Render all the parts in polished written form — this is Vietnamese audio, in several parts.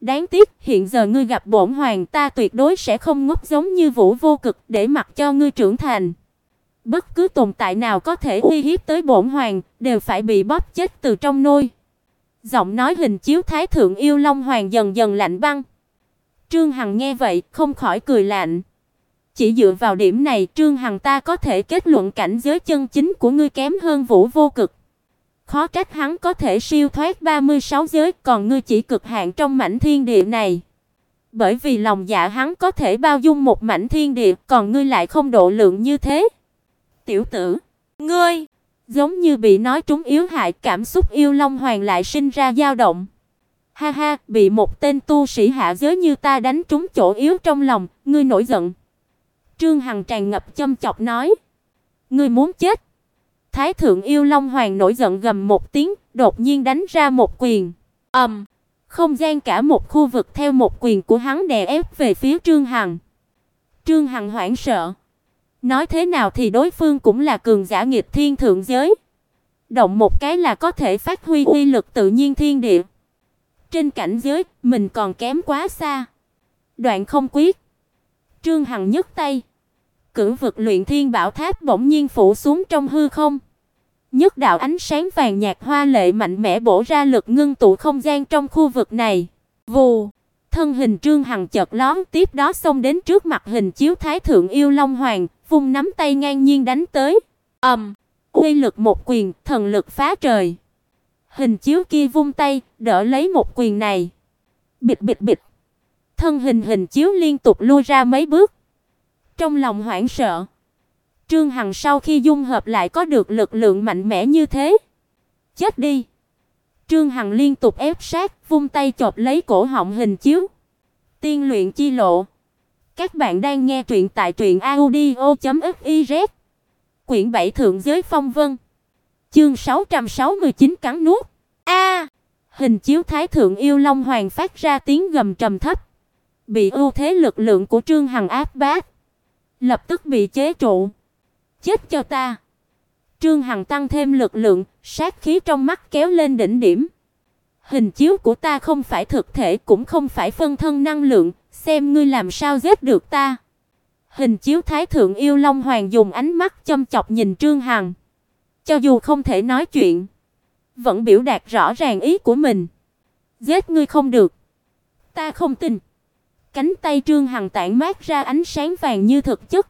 Đáng tiếc, hiện giờ ngươi gặp bổn hoàng, ta tuyệt đối sẽ không ngốc giống như Vũ Vô Cực để mặc cho ngươi trưởng thành. Bất cứ tồn tại nào có thể uy hiếp tới bổn hoàng, đều phải bị bóp chết từ trong nôi. Giọng nói hình chiếu Thái thượng Yêu Long Hoàng dần dần lạnh băng. Trương Hằng nghe vậy, không khỏi cười lạnh. Chỉ dựa vào điểm này, Trương Hằng ta có thể kết luận cảnh giới chân chính của ngươi kém hơn Vũ Vô Cực. Khó trách hắn có thể siêu thoát 36 giới, còn ngươi chỉ cực hạn trong mảnh thiên địa này. Bởi vì lòng dạ hắn có thể bao dung một mảnh thiên địa, còn ngươi lại không độ lượng như thế. Tiểu tử, ngươi giống như bị nói trúng yếu hại, cảm xúc Yêu Long Hoàng lại sinh ra dao động. Ha ha, bị một tên tu sĩ hạ giới như ta đánh trúng chỗ yếu trong lòng, ngươi nổi giận. Trương Hằng tràn ngập châm chọc nói, ngươi muốn chết. Thái thượng Yêu Long Hoàng nổi giận gầm một tiếng, đột nhiên đánh ra một quyền. Không gian cả một khu vực theo một quyền của hắn đè ép về phía Trương Hằng. Trương Hằng hoảng sợ. Nói thế nào thì đối phương cũng là cường giả nghịch thiên thượng giới. Động một cái là có thể phát huy uy lực tự nhiên thiên địa. Trên cảnh giới, mình còn kém quá xa. Đoạn không quyết. Trương Hằng nhấc tay. Cửu vực luyện thiên bảo tháp bỗng nhiên phủ xuống trong hư không. Nhất đạo ánh sáng vàng nhạt hoa lệ mạnh mẽ bổ ra lực ngưng tụ không gian trong khu vực này. Vù, thân hình Trương Hằng chợt lóe, tiếp đó xông đến trước mặt hình chiếu Thái thượng Yêu Long Hoàng, vung nắm tay ngang nhiên đánh tới. Uy lực một quyền, thần lực phá trời. Hình chiếu kia vung tay, đỡ lấy một quyền này. Bịch bịch bịch. Thân hình hình chiếu liên tục lui ra mấy bước. Trong lòng hoảng sợ. Trương Hằng sau khi dung hợp lại có được lực lượng mạnh mẽ như thế. Chết đi. Trương Hằng liên tục ép sát, vung tay chộp lấy cổ họng hình chiếu. Tiên luyện chi lộ. Các bạn đang nghe truyện tại truyệnaudio.fiz. Quyển 7 Thượng giới phong vân. Chương 669 cắn nuốt. Hình chiếu Thái thượng Yêu Long Hoàng phát ra tiếng gầm trầm thấp. Bị ưu thế lực lượng của Trương Hằng áp bách, lập tức bị chế trụ. Chết cho ta. Trương Hằng tăng thêm lực lượng, sát khí trong mắt kéo lên đỉnh điểm. Hình chiếu của ta không phải thực thể, cũng không phải phân thân năng lượng, xem ngươi làm sao giết được ta. Hình chiếu Thái thượng Yêu Long Hoàng dùng ánh mắt châm chọc nhìn Trương Hằng. Cho dù không thể nói chuyện, vẫn biểu đạt rõ ràng ý của mình. Giết ngươi không được. Ta không tin. Cánh tay Trương Hằng tản mát ra ánh sáng vàng như thực chất,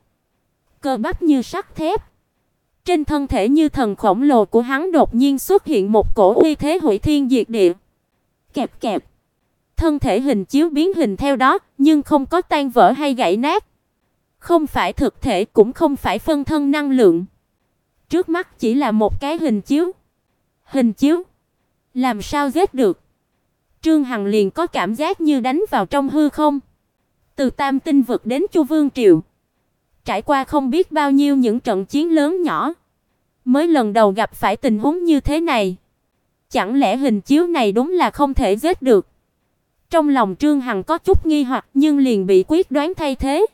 cơ bắp như sắt thép. Trên thân thể như thần khổng lồ của hắn đột nhiên xuất hiện một cổ uy thế hủy thiên diệt địa. Kẹp kẹp. Thân thể hình chiếu biến hình theo đó, nhưng không có tan vỡ hay gãy nát. Không phải thực thể, cũng không phải phân thân năng lượng. Trước mắt chỉ là một cái hình chiếu. Hình chiếu? Làm sao giết được? Trương Hằng liền có cảm giác như đánh vào trong hư không. Từ Tam Tinh vực đến Chu Vương triều, trải qua không biết bao nhiêu những trận chiến lớn nhỏ, mới lần đầu gặp phải tình huống như thế này. Chẳng lẽ hình chiếu này đúng là không thể giết được? Trong lòng Trương Hằng có chút nghi hoặc, nhưng liền bị quyết đoán thay thế.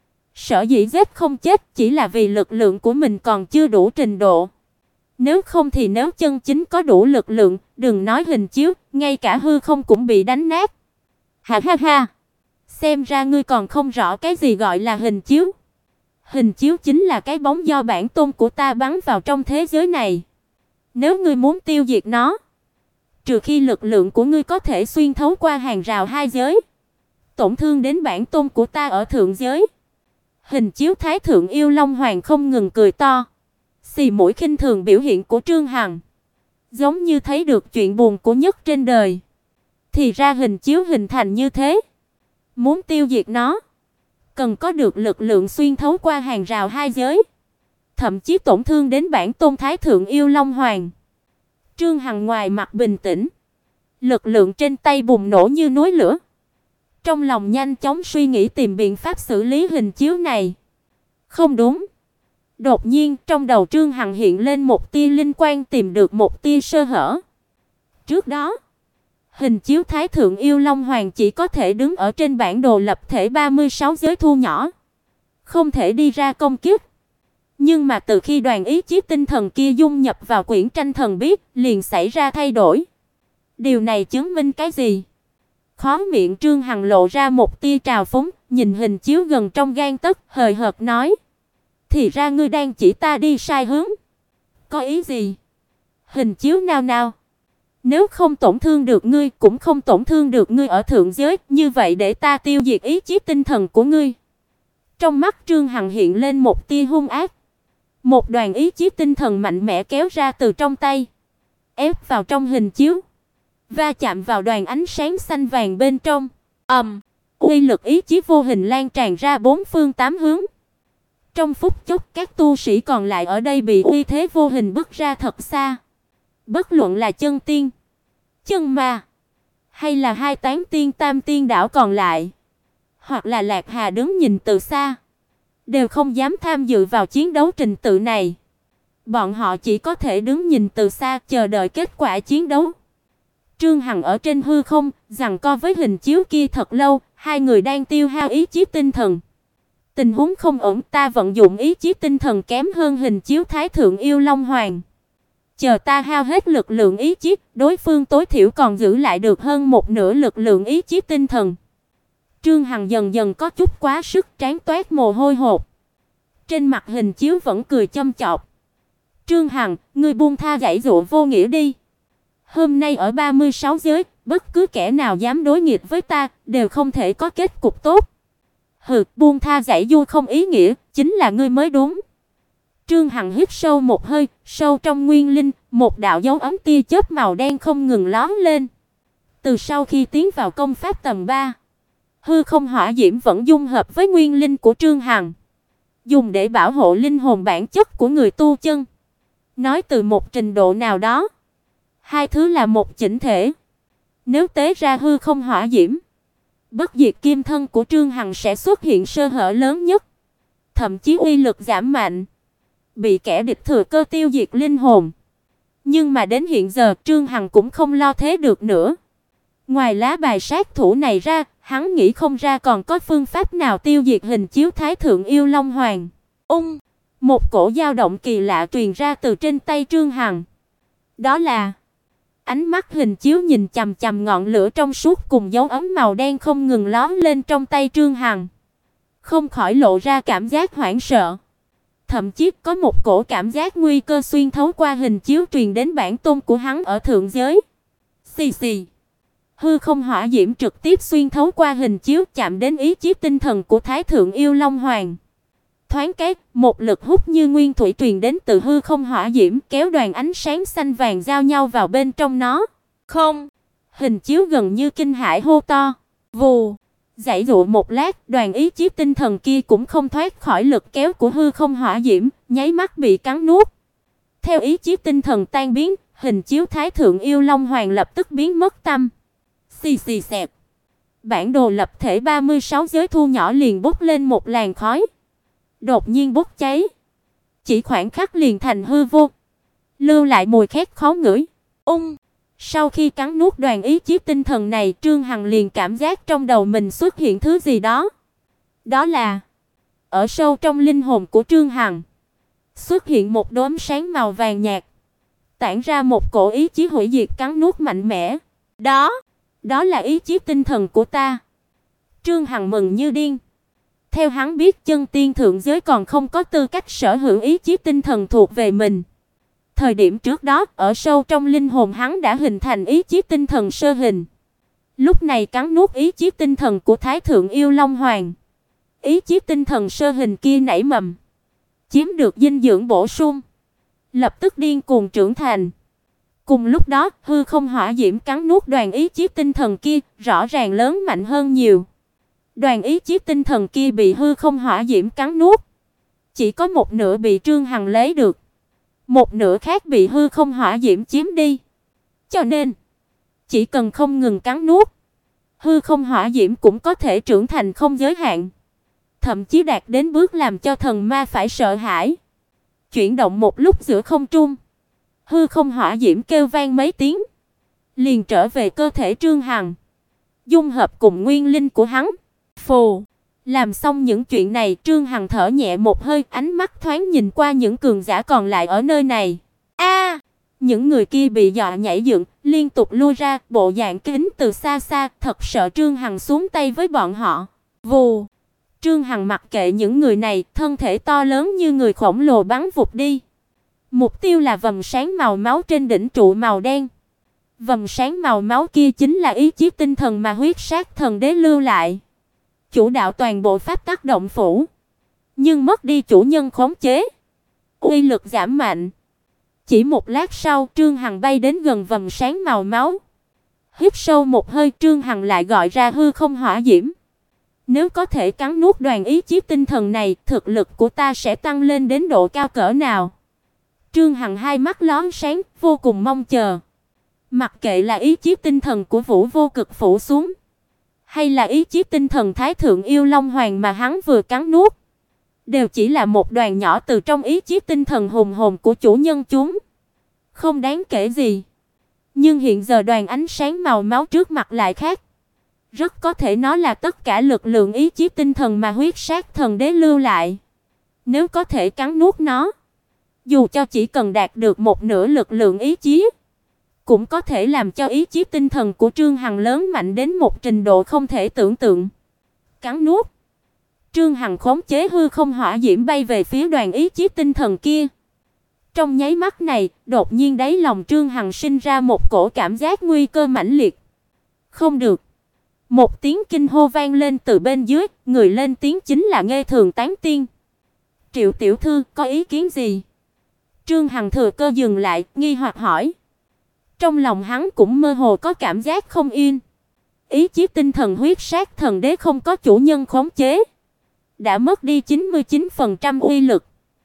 Sở dĩ giết không chết chỉ là vì lực lượng của mình còn chưa đủ trình độ. Nếu không thì nếu chân chính có đủ lực lượng, đừng nói hình chiếu, ngay cả hư không cũng bị đánh nát. Ha ha ha. Xem ra ngươi còn không rõ cái gì gọi là hình chiếu. Hình chiếu chính là cái bóng do bản tôn của ta bắn vào trong thế giới này. Nếu ngươi muốn tiêu diệt nó, trừ khi lực lượng của ngươi có thể xuyên thấu qua hàng rào hai giới, tổn thương đến bản tôn của ta ở thượng giới. Hình chiếu Thái thượng Yêu Long Hoàng không ngừng cười to, xì mũi khinh thường biểu hiện của Trương Hằng, giống như thấy được chuyện buồn của nhất trên đời. Thì ra hình chiếu hình thành như thế. Muốn tiêu diệt nó, cần có được lực lượng xuyên thấu qua hàng rào hai giới, thậm chí tổn thương đến bản tôn Thái thượng Yêu Long Hoàng. Trương Hằng ngoài mặt bình tĩnh, lực lượng trên tay bùng nổ như núi lửa. Trong lòng nhanh chóng suy nghĩ tìm biện pháp xử lý hình chiếu này. Không đúng. Đột nhiên trong đầu Trương Hằng hiện lên một tia linh quang, tìm được một tia sơ hở. Trước đó, hình chiếu Thái thượng Yêu Long Hoàng chỉ có thể đứng ở trên bản đồ lập thể 36 giới thu nhỏ, không thể đi ra công kích. Nhưng mà từ khi đoàn ý chí tinh thần kia dung nhập vào quyển tranh thần biết, liền xảy ra thay đổi. Điều này chứng minh cái gì? Khóe miệng Trương Hằng lộ ra một tia trào phúng, nhìn hình chiếu gần trong gang tấc, hời hợt nói: "Thì ra ngươi đang chỉ ta đi sai hướng. Có ý gì?" Hình chiếu nao nao: "Nếu không tổn thương được ngươi, cũng không tổn thương được ngươi ở thượng giới, như vậy để ta tiêu diệt ý chí tinh thần của ngươi." Trong mắt Trương Hằng hiện lên một tia hung ác. Một đoàn ý chí tinh thần mạnh mẽ kéo ra từ trong tay, ép vào trong hình chiếu, va chạm vào đoàn ánh sáng xanh vàng bên trong. Uy lực ý chí vô hình lan tràn ra bốn phương tám hướng. Trong phút chốc, các tu sĩ còn lại ở đây bị uy thế vô hình bức ra thật xa. Bất luận là chân tiên, chân ma, hay là hai tán tiên tam tiên đảo còn lại, hoặc là Lạc Hà đứng nhìn từ xa, đều không dám tham dự vào chiến đấu trình tự này. Bọn họ chỉ có thể đứng nhìn từ xa, chờ đợi kết quả chiến đấu. Trương Hằng ở trên hư không, giằng co với hình chiếu kia thật lâu, hai người đang tiêu hao ý chí tinh thần. Tình huống không ổn, ta vận dụng ý chí tinh thần kém hơn hình chiếu Thái Thượng Yêu Long Hoàng. Chờ ta hao hết lực lượng ý chí, đối phương tối thiểu còn giữ lại được hơn một nửa lực lượng ý chí tinh thần. Trương Hằng dần dần có chút quá sức, trán toát mồ hôi hột. Trên mặt hình chiếu vẫn cười châm chọc. "Trương Hằng, ngươi buông tha giãy giụa vô nghĩa đi. Hôm nay ở 36 giới, bất cứ kẻ nào dám đối nghịch với ta, đều không thể có kết cục tốt." "Hừ, buông tha giãy giụa không ý nghĩa, chính là ngươi mới đúng." Trương Hằng hít sâu một hơi, sâu trong nguyên linh, một đạo dấu ấm tia chớp màu đen không ngừng lóe lên. Từ sau khi tiến vào công pháp tầng 3, hư không hỏa diễm vẫn dung hợp với nguyên linh của Trương Hằng, dùng để bảo hộ linh hồn bản chất của người tu chân. Nói từ một trình độ nào đó, hai thứ là một chỉnh thể. Nếu tế ra hư không hỏa diễm, bất diệt kim thân của Trương Hằng sẽ xuất hiện sơ hở lớn nhất, thậm chí uy lực giảm mạnh, bị kẻ địch thừa cơ tiêu diệt linh hồn. Nhưng mà đến hiện giờ, Trương Hằng cũng không lo thế được nữa. Ngoài lá bài sát thủ này ra, hắn nghĩ không ra còn có phương pháp nào tiêu diệt hình chiếu Thái Thượng Yêu Long Hoàng. Một cổ dao động kỳ lạ truyền ra từ trên tay Trương Hằng. Đó là ánh mắt hình chiếu nhìn chằm chằm ngọn lửa trong suốt cùng dấu ấm màu đen không ngừng lóe lên trong tay Trương Hằng, không khỏi lộ ra cảm giác hoảng sợ. Thậm chí có một cổ cảm giác nguy cơ xuyên thấu qua hình chiếu truyền đến bản tôn của hắn ở thượng giới. Xì xì. Hư không hỏa diễm trực tiếp xuyên thấu qua hình chiếu chạm đến ý chí tinh thần của Thái Thượng Yêu Long Hoàng. Thoáng cái, một lực hút như nguyên thủy truyền đến từ hư không hỏa diễm, kéo đoàn ánh sáng xanh vàng giao nhau vào bên trong nó. Không! Hình chiếu gần như kinh hãi hô to. Vù! Giãy giụa một lát, đoàn ý chí tinh thần kia cũng không thoát khỏi lực kéo của hư không hỏa diễm, nháy mắt bị cắn nuốt. Theo ý chí tinh thần tan biến, hình chiếu Thái Thượng Yêu Long Hoàng lập tức biến mất tăm. Xì xì xẹt. Bản đồ lập thể 36 giới thu nhỏ liền bốc lên một làn khói. Đột nhiên bốc cháy. Chỉ khoảng khắc liền thành hư vô, lưu lại mùi khét khó ngửi. Sau khi cắn nuốt đoàn ý chí tinh thần này, Trương Hằng liền cảm giác trong đầu mình xuất hiện thứ gì đó. Đó là ở sâu trong linh hồn của Trương Hằng xuất hiện một đốm sáng màu vàng nhạt, tản ra một cổ ý chí hủy diệt cắn nuốt mạnh mẽ. Đó là ý chí tinh thần của ta. Trương Hằng mừng như điên. Theo hắn biết, chân tiên thượng giới còn không có tư cách sở hữu ý chí tinh thần thuộc về mình. Thời điểm trước đó, ở sâu trong linh hồn hắn đã hình thành ý chí tinh thần sơ hình. Lúc này cắn nuốt ý chí tinh thần của Thái Thượng Yêu Long Hoàng. Ý chí tinh thần sơ hình kia nảy mầm, chiếm được dinh dưỡng bổ sung, lập tức điên cuồng trưởng thành. Cùng lúc đó, hư không hỏa diễm cắn nuốt đoàn ý chí tinh thần kia, rõ ràng lớn mạnh hơn nhiều. Đoàn ý chí tinh thần kia bị hư không hỏa diễm cắn nuốt, chỉ có một nửa bị Trương Hằng lấy được, một nửa khác bị hư không hỏa diễm chiếm đi. Cho nên, chỉ cần không ngừng cắn nuốt, hư không hỏa diễm cũng có thể trưởng thành không giới hạn, thậm chí đạt đến bước làm cho thần ma phải sợ hãi. Chuyển động một lúc giữa không trung, hư không hỏa diễm kêu vang mấy tiếng, liền trở về cơ thể Trương Hằng, dung hợp cùng nguyên linh của hắn. Phù! Làm xong những chuyện này, Trương Hằng thở nhẹ một hơi, ánh mắt thoáng nhìn qua những cường giả còn lại ở nơi này. Những người kia bị dọa nhảy dựng, liên tục lui ra, bộ dạng kính từ xa xa, thật sợ Trương Hằng xuống tay với bọn họ. Vù. Trương Hằng mặc kệ những người này, thân thể to lớn như người khổng lồ bắn vụt đi. Mục tiêu là vầng sáng màu máu trên đỉnh trụ màu đen. Vầng sáng màu máu kia chính là ý chí tinh thần mà huyết sát thần đế lưu lại, chủ đạo toàn bộ pháp tắc động phủ. Nhưng mất đi chủ nhân khống chế, uy lực giảm mạnh. Chỉ một lát sau, Trương Hằng bay đến gần vầng sáng màu máu. Hít sâu một hơi, Trương Hằng lại gọi ra hư không hỏa diễm. Nếu có thể cắn nuốt đoàn ý chí tinh thần này, thực lực của ta sẽ tăng lên đến độ cao cỡ nào? Trương Hằng hai mắt lóe sáng, vô cùng mong chờ. Mặc kệ là ý chí tinh thần của Vũ Vô Cực phủ xuống, hay là ý chí tinh thần Thái Thượng Yêu Long Hoàng mà hắn vừa cắn nuốt, đều chỉ là một đoàn nhỏ từ trong ý chí tinh thần hùng hồn của chủ nhân chúng, không đáng kể gì. Nhưng hiện giờ đoàn ánh sáng màu máu trước mặt lại khác. Rất có thể nó là tất cả lực lượng ý chí tinh thần mà huyết sát thần đế lưu lại. Nếu có thể cắn nuốt nó, dù cho chỉ cần đạt được một nửa lực lượng ý chí, cũng có thể làm cho ý chí tinh thần của Trương Hằng lớn mạnh đến một trình độ không thể tưởng tượng. Cắn nuốt. Trương Hằng khống chế hư không hỏa diễm bay về phía đoàn ý chí tinh thần kia. Trong nháy mắt này, đột nhiên đáy lòng Trương Hằng sinh ra một cổ cảm giác nguy cơ mãnh liệt. Không được. Một tiếng kinh hô vang lên từ bên dưới, người lên tiếng chính là Nghê Thường Tán Tiên. Triệu tiểu thư, có ý kiến gì? Trương Hằng thừa cơ dừng lại, nghi hoặc hỏi. Trong lòng hắn cũng mơ hồ có cảm giác không yên. Ý chí tinh thần huyết sát thần đế không có chủ nhân khống chế, đã mất đi 99% uy lực.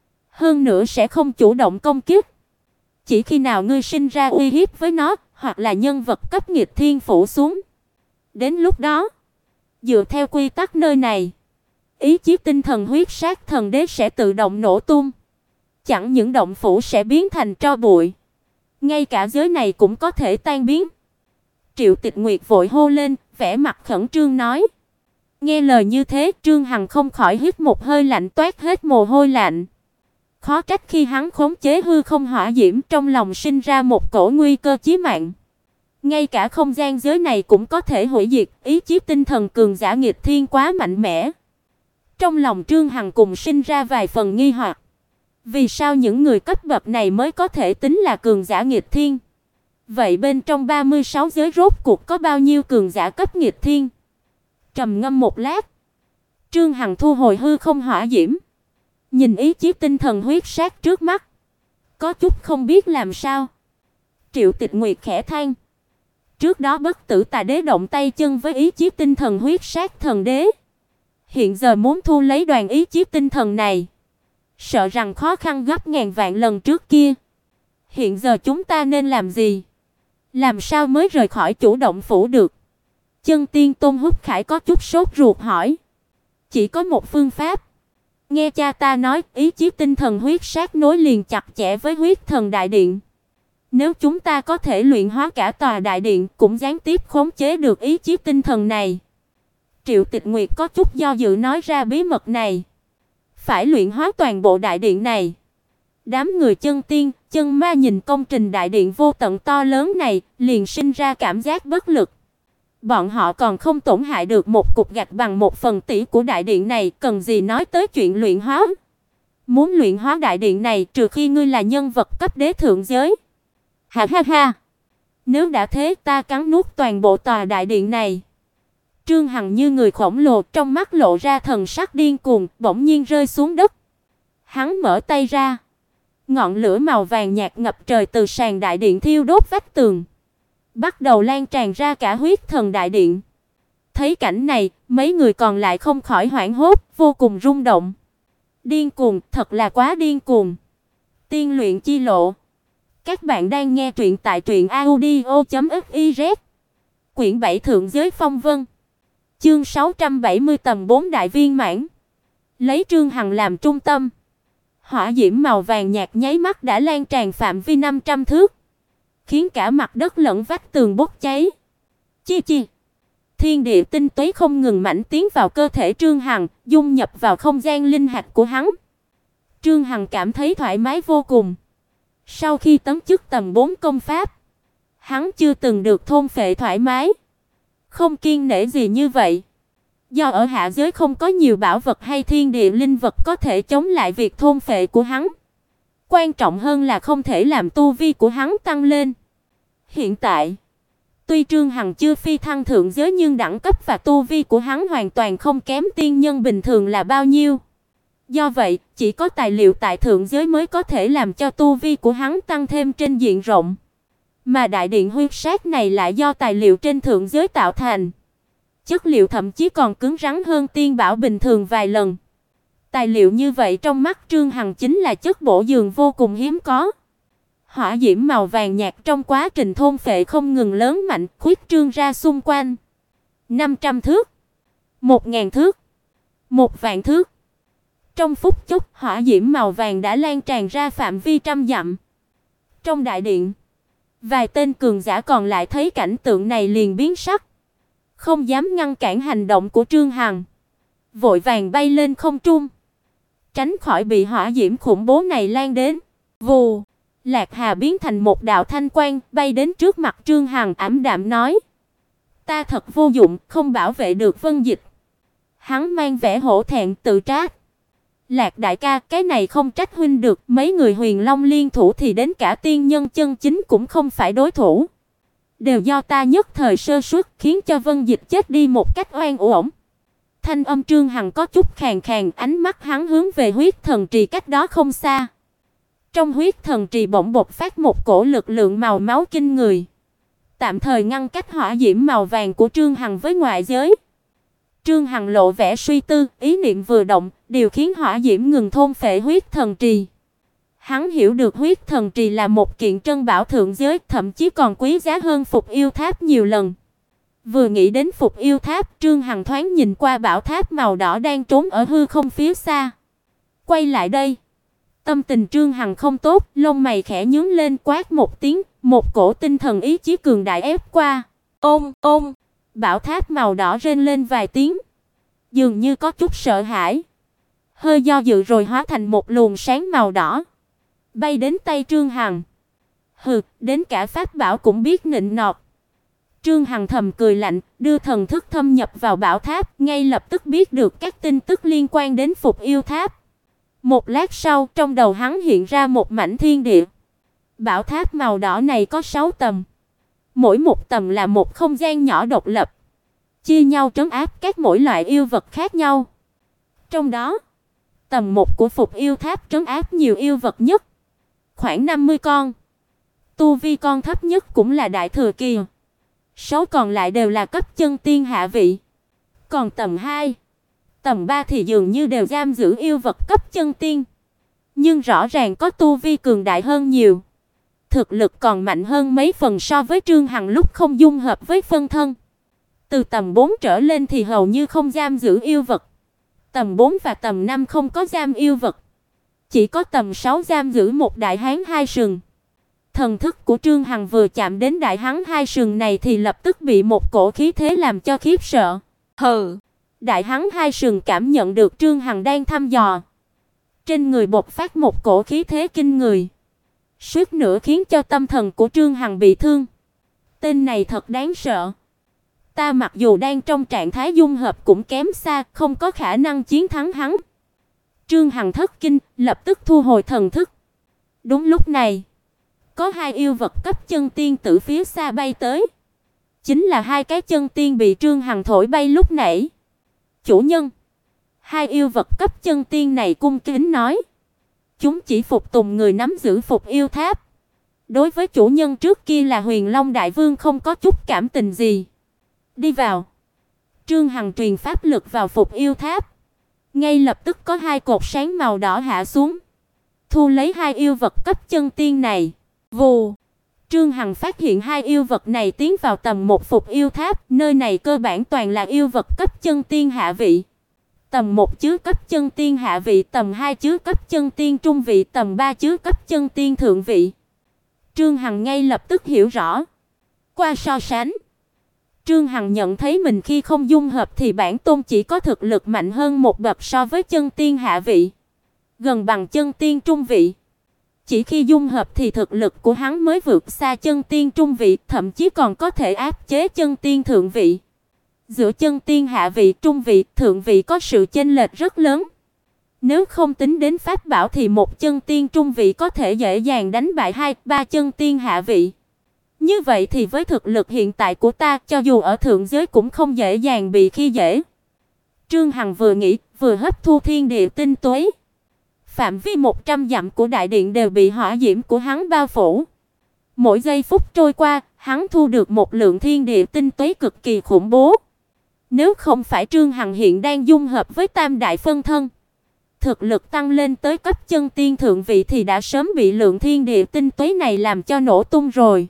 Hơn nữa sẽ không chủ động công kích. Chỉ khi nào ngươi sinh ra uy hiếp với nó, hoặc là nhân vật cấp nghịch thiên phủ xuống, đến lúc đó, dựa theo quy tắc nơi này, ý chí tinh thần huyết sát thần đế sẽ tự động nổ tung. Chẳng những động phủ sẽ biến thành tro bụi, ngay cả giới này cũng có thể tan biến. Triệu Tịch Nguyệt vội hô lên, vẻ mặt khẩn trương nói. Nghe lời như thế, Trương Hằng không khỏi hít một hơi lạnh toát hết mồ hôi lạnh. Khó trách khi hắn khống chế hư không hỏa diễm, trong lòng sinh ra một cổ nguy cơ chí mạng. Ngay cả không gian giới này cũng có thể hủy diệt, ý chí tinh thần cường giả nghịch thiên quá mạnh mẽ. Trong lòng Trương Hằng cùng sinh ra vài phần nghi hoặc. Vì sao những người cấp bậc này mới có thể tính là cường giả nghịch thiên? Vậy bên trong 36 giới rốt cuộc có bao nhiêu cường giả cấp nghịch thiên? Trầm ngâm một lát, Trương Hằng thu hồi hư không hỏa diễm, nhìn ý chí tinh thần huyết sát trước mắt, có chút không biết làm sao. Triệu Tịch Nguyệt khẽ than. Trước đó Bất Tử Tà Đế động tay chân với ý chí tinh thần huyết sát thần đế, hiện giờ muốn thu lấy đoàn ý chí tinh thần này, sợ rằng khó khăn gấp ngàn vạn lần trước kia. Hiện giờ chúng ta nên làm gì? Làm sao mới rời khỏi chủ động phủ được? Chân Tiên Tôn Húc Khải có chút sốt ruột hỏi. Chỉ có một phương pháp. Nghe cha ta nói, ý chí tinh thần huyết sát nối liền chặt chẽ với huyết thần đại điện. Nếu chúng ta có thể luyện hóa cả tòa đại điện, cũng gián tiếp khống chế được ý chí tinh thần này. Triệu Tịch Nguyệt có chút do dự nói ra bí mật này. Phải luyện hóa toàn bộ đại điện này. Đám người chân tiên, chân ma nhìn công trình đại điện vô tận to lớn này, liền sinh ra cảm giác bất lực. Bọn họ còn không tổn hại được một cục gạch bằng 1/10 của đại điện này, cần gì nói tới chuyện luyện hóa. Muốn luyện hóa đại điện này, trừ khi ngươi là nhân vật cấp đế thượng giới. Ha ha ha. Nếu đã thế, ta cắn nuốt toàn bộ tòa đại điện này. Trương Hằng như người khổng lồ, trong mắt lộ ra thần sắc điên cuồng, bỗng nhiên rơi xuống đất. Hắn mở tay ra, ngọn lửa màu vàng nhạt ngập trời từ sàn đại điện thiêu đốt vách tường, bắt đầu lan tràn ra cả huyết thần đại điện. Thấy cảnh này, mấy người còn lại không khỏi hoảng hốt, vô cùng rung động. Điên cuồng, thật là quá điên cuồng. Tiên luyện chi lộ. Các bạn đang nghe truyện tại truyệnaudio.fiz. Quyển 7 Thượng giới phong vân. Chương 670 tầm 4 đại viên mãn. Lấy Trương Hằng làm trung tâm, hỏa diễm màu vàng nhạt nháy mắt đã lan tràn phạm vi 500 thước, khiến cả mặt đất lẫn vách tường bốc cháy. Chi chi. Thiên địa tinh túy không ngừng mãnh tiến vào cơ thể Trương Hằng, dung nhập vào không gian linh hạch của hắn. Trương Hằng cảm thấy thoải mái vô cùng. Sau khi tấn chức tầm 4 công pháp, Hắn chưa từng được thôn phệ thoải mái, không kiêng nể gì như vậy. Do ở hạ giới không có nhiều bảo vật hay thiên địa linh vật có thể chống lại việc thôn phệ của hắn. Quan trọng hơn là không thể làm tu vi của hắn tăng lên. Hiện tại, tuy Trương Hằng chưa phi thăng thượng giới nhưng đẳng cấp và tu vi của hắn hoàn toàn không kém tiên nhân bình thường là bao nhiêu. Do vậy, chỉ có tài liệu tại thượng giới mới có thể làm cho tu vi của hắn tăng thêm trên diện rộng. Mà đại điện huyết sát này lại do tài liệu trên thượng giới tạo thành. Chất liệu thậm chí còn cứng rắn hơn tiên bảo bình thường vài lần. Tài liệu như vậy trong mắt Trương Hằng chính là chất bổ dưỡng vô cùng hiếm có. Hỏa diễm màu vàng nhạt trong quá trình thôn phệ không ngừng lớn mạnh, khuyết trương ra xung quanh. 500 thước, 1000 thước, 1.000 thước. Trong phút chốc, hỏa diễm màu vàng đã lan tràn ra phạm vi trăm dặm. Trong đại điện, vài tên cường giả còn lại thấy cảnh tượng này liền biến sắc, không dám ngăn cản hành động của Trương Hằng, vội vàng bay lên không trung, tránh khỏi bị hỏa diễm khủng bố này lan đến. Vù, Lạc Hà biến thành một đạo thanh quang, bay đến trước mặt Trương Hằng, ảm đạm nói: "Ta thật vô dụng, không bảo vệ được Vân Dịch." Hắn mang vẻ hổ thẹn tự trách: "Lạc đại ca, cái này không trách huynh được, mấy người Huyền Long liên thủ thì đến cả tiên nhân chân chính cũng không phải đối thủ. Đều do ta nhất thời sơ suất, khiến cho Vân Dịch chết đi một cách oan uổng." Thanh âm Trương Hằng có chút khàn khàn, ánh mắt hắn hướng về huyết thần trì cách đó không xa. Trong huyết thần trì bỗng bộc phát một cổ lực lượng màu máu kinh người, tạm thời ngăn cách hỏa diễm màu vàng của Trương Hằng với ngoại giới. Trương Hằng lộ vẻ suy tư, ý niệm vừa động, điều khiến hỏa diễm ngừng thôn phệ huyết thần trì. Hắn hiểu được huyết thần trì là một kiện trân bảo thượng giới, thậm chí còn quý giá hơn Phục Yêu Tháp nhiều lần. Vừa nghĩ đến Phục Yêu Tháp, Trương Hằng thoáng nhìn qua bảo tháp màu đỏ đang trốn ở hư không phía xa. Quay lại đây. Tâm tình Trương Hằng không tốt, lông mày khẽ nhướng lên, quát một tiếng, một cổ tinh thần ý chí cường đại ép qua. Ôm, ôm. Bảo tháp màu đỏ rên lên vài tiếng, dường như có chút sợ hãi, hơi do dự rồi hóa thành một luồng sáng màu đỏ, bay đến tay Trương Hằng. Hừ, đến cả pháp bảo cũng biết nịnh nọt. Trương Hằng thầm cười lạnh, đưa thần thức thâm nhập vào bảo tháp, ngay lập tức biết được các tin tức liên quan đến Phục Yêu Tháp. Một lát sau, trong đầu hắn hiện ra một mảnh thiên địa. Bảo tháp màu đỏ này có 6 tầng. Mỗi một tầng là một không gian nhỏ độc lập, chia nhau trấn áp các mỗi loại yêu vật khác nhau. Trong đó, tầng 1 của Phục Yêu Tháp trấn áp nhiều yêu vật nhất, khoảng 50 con. Tu vi con thấp nhất cũng là đại thừa kỳ. 6 còn lại đều là cấp chân tiên hạ vị. Còn tầng 2, tầng 3 thì dường như đều giam giữ yêu vật cấp chân tiên, nhưng rõ ràng có tu vi cường đại hơn nhiều. Thực lực còn mạnh hơn mấy phần so với Trương Hằng lúc không dung hợp với phân thân. Từ tầm 4 trở lên thì hầu như không giam giữ yêu vật. Tầm 4 và tầm 5 không có giam yêu vật. Chỉ có tầm 6 giam giữ một đại hán hai sừng. Thần thức của Trương Hằng vừa chạm đến đại hán hai sừng này thì lập tức bị một cổ khí thế làm cho khiếp sợ. Hừ! Đại hán hai sừng cảm nhận được Trương Hằng đang thăm dò. Trên người bộc phát một cổ khí thế kinh người, suýt nữa khiến cho tâm thần của Trương Hằng bị thương. Tên này thật đáng sợ. Ta mặc dù đang trong trạng thái dung hợp cũng kém xa, không có khả năng chiến thắng hắn. Trương Hằng thất kinh, lập tức thu hồi thần thức. Đúng lúc này, có hai yêu vật cấp chân tiên từ phía xa bay tới. Chính là hai cái chân tiên bị Trương Hằng thổi bay lúc nãy. Chủ nhân, hai yêu vật cấp chân tiên này cung kính nói: "Chúng chỉ phục tùng người nắm giữ Phục Yêu Tháp. Đối với chủ nhân trước kia là Huyền Long Đại Vương không có chút cảm tình gì." Đi vào. Trương Hằng truyền pháp lực vào Phục Yêu Tháp. Ngay lập tức có hai cột sáng màu đỏ hạ xuống, thu lấy hai yêu vật cấp chân tiên này. Vù. Trương Hằng phát hiện hai yêu vật này tiến vào tầm 1 Phục Yêu Tháp, nơi này cơ bản toàn là yêu vật cấp chân tiên hạ vị. Tầm 1 chứa cấp chân tiên hạ vị, tầm 2 chứa cấp chân tiên trung vị, tầm 3 chứa cấp chân tiên thượng vị. Trương Hằng ngay lập tức hiểu rõ. Qua so sánh, Trương Hằng nhận thấy mình khi không dung hợp thì bản tôn chỉ có thực lực mạnh hơn một bậc so với chân tiên hạ vị, gần bằng chân tiên trung vị. Chỉ khi dung hợp thì thực lực của hắn mới vượt xa chân tiên trung vị, thậm chí còn có thể áp chế chân tiên thượng vị. Giữa chân tiên hạ vị, trung vị, thượng vị có sự chênh lệch rất lớn. Nếu không tính đến pháp bảo thì một chân tiên trung vị có thể dễ dàng đánh bại 2-3 chân tiên hạ vị. Như vậy thì với thực lực hiện tại của ta, cho dù ở thượng giới cũng không dễ dàng bị khi dễ. Trương Hằng vừa nghĩ, vừa hấp thu thiên địa tinh túy. Phạm vi 100 dặm của đại điện đều bị hỏa diễm của hắn bao phủ. Mỗi giây phút trôi qua, hắn thu được một lượng thiên địa tinh túy cực kỳ khủng bố. Nếu không phải Trương Hằng hiện đang dung hợp với Tam đại phân thân, thực lực tăng lên tới cấp chân tiên thượng vị thì đã sớm bị lượng thiên địa tinh túy này làm cho nổ tung rồi.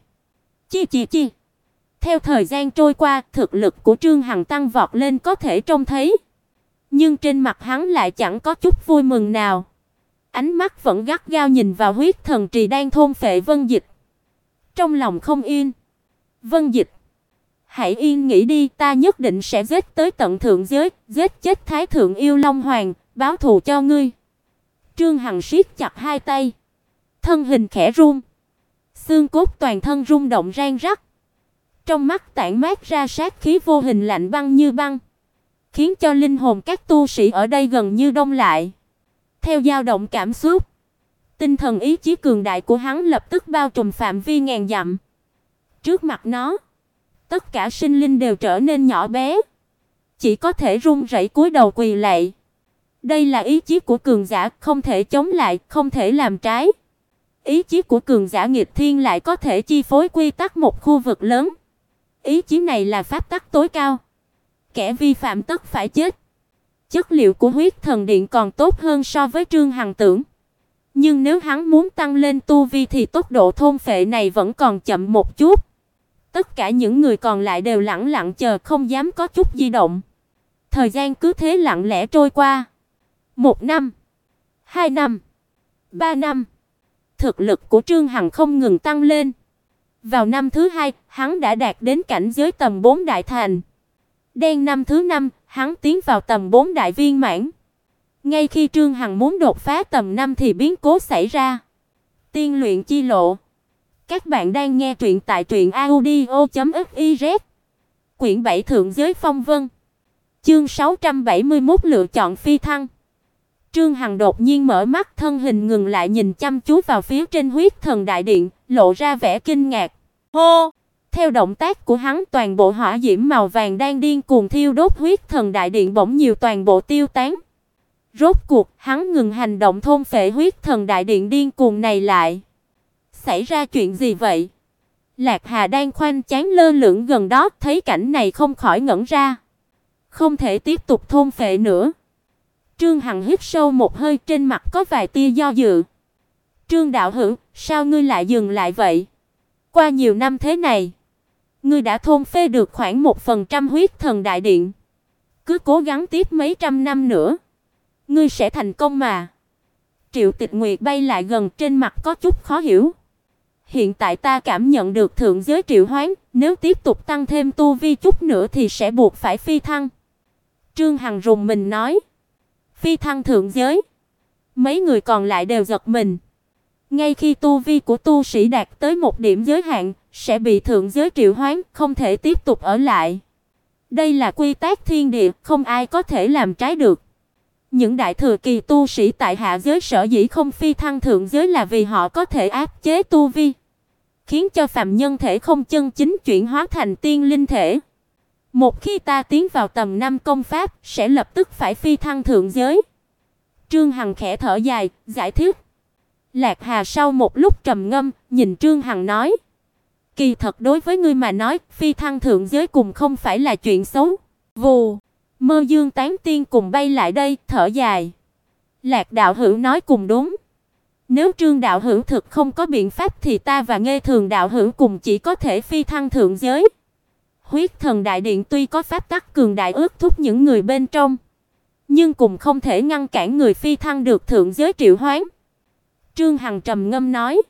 Chi. Theo thời gian trôi qua, thực lực của Trương Hằng tăng vọt lên có thể trông thấy. Nhưng trên mặt hắn lại chẳng có chút vui mừng nào. Ánh mắt vẫn gắt gao nhìn vào huyết thần trì đang thôn phệ Vân Dịch. Trong lòng không yên. Vân Dịch, hãy yên nghĩ đi, ta nhất định sẽ giết tới tận thượng giới, giết chết Thái thượng yêu Long Hoàng, báo thù cho ngươi. Trương Hằng siết chặt hai tay, thân hình khẽ run, xương cốt toàn thân rung động rang rắc. Trong mắt tản mát ra sát khí vô hình lạnh băng như băng, khiến cho linh hồn các tu sĩ ở đây gần như đông lại. Theo dao động cảm xúc, tinh thần ý chí cường đại của hắn lập tức bao trùm phạm vi ngàn dặm. Trước mặt nó, tất cả sinh linh đều trở nên nhỏ bé, chỉ có thể run rẩy cúi đầu quỳ lạy. Đây là ý chí của cường giả, không thể chống lại, không thể làm trái. Ý chí của cường giả nghịch thiên lại có thể chi phối quy tắc một khu vực lớn. Ý chí này là pháp tắc tối cao. Kẻ vi phạm tất phải chết. Chất liệu của huyết thần điện còn tốt hơn so với Trương Hằng tưởng. Nhưng nếu hắn muốn tăng lên tu vi thì tốc độ thôn phệ này vẫn còn chậm một chút. Tất cả những người còn lại đều lẳng lặng chờ, không dám có chút di động. Thời gian cứ thế lặng lẽ trôi qua. 1 năm, 2 năm, 3 năm. Thực lực của Trương Hằng không ngừng tăng lên. Vào năm thứ 2, hắn đã đạt đến cảnh giới tầm 4 đại thành. Đến năm thứ 5, hắn tiến vào tầm 4 đại viên mãn. Ngay khi Trương Hằng muốn đột phá tầm 5 thì biến cố xảy ra. Tiên luyện chi lộ. Các bạn đang nghe truyện tại truyệnaudio.fiz. Quyển 7 Thượng giới phong vân. Chương 671 lựa chọn phi thăng. Trương Hằng đột nhiên mở mắt, thân hình ngừng lại nhìn chăm chú vào phía trên huyết thần đại điện, lộ ra vẻ kinh ngạc. Hô! Theo động tác của hắn, toàn bộ hỏa diễm màu vàng đang điên cuồng thiêu đốt huyết thần đại điện bỗng nhiều toàn bộ tiêu tán. Rốt cuộc, hắn ngừng hành động thôn phệ huyết thần đại điện điên cuồng này lại. Xảy ra chuyện gì vậy? Lạc Hà đang khoanh chán lơ lửng gần đó, thấy cảnh này không khỏi ngẩn ra. Không thể tiếp tục thôn phệ nữa. Trương Hằng hít sâu một hơi, trên mặt có vài tia do dự. Trương đạo hữu, sao ngươi lại dừng lại vậy? Qua nhiều năm thế này, ngươi đã thôn phệ được khoảng 1% huyết thần đại điện. Cứ cố gắng tiếp mấy trăm năm nữa, ngươi sẽ thành công mà. Triệu Tịch Nguyệt bay lại gần, trên mặt có chút khó hiểu. Hiện tại ta cảm nhận được thượng giới triệu hoán, nếu tiếp tục tăng thêm tu vi chút nữa thì sẽ buộc phải phi thăng. Trương Hằng rùng mình nói. Phi thăng thượng giới? Mấy người còn lại đều giật mình. Ngay khi tu vi của tu sĩ đạt tới một điểm giới hạn, sẽ bị thượng giới triệu hoán, không thể tiếp tục ở lại. Đây là quy tắc thiên địa, không ai có thể làm trái được. Những đại thừa kỳ tu sĩ tại hạ giới sở dĩ không phi thăng thượng giới là vì họ có thể áp chế tu vi, khiến cho phàm nhân thể không chân chính chuyển hóa thành tiên linh thể. Một khi ta tiến vào tầm 5 công pháp, sẽ lập tức phải phi thăng thượng giới. Trương Hằng khẽ thở dài, giải thích. Lạc Hà sau một lúc trầm ngâm, nhìn Trương Hằng nói: Kỳ thật đối với ngươi mà nói, phi thăng thượng giới cùng không phải là chuyện xấu. Vù, Mơ Dương Tán Tiên cùng bay lại đây, thở dài. Lạc đạo hữu nói cùng đúng. Nếu Trương đạo hữu thực không có biện pháp thì ta và Nghê Thường đạo hữu cùng chỉ có thể phi thăng thượng giới. Huyết thần đại điện tuy có pháp tắc cường đại ước thúc những người bên trong, nhưng cũng không thể ngăn cản người phi thăng được thượng giới triệu hoán. Trương Hằng trầm ngâm nói: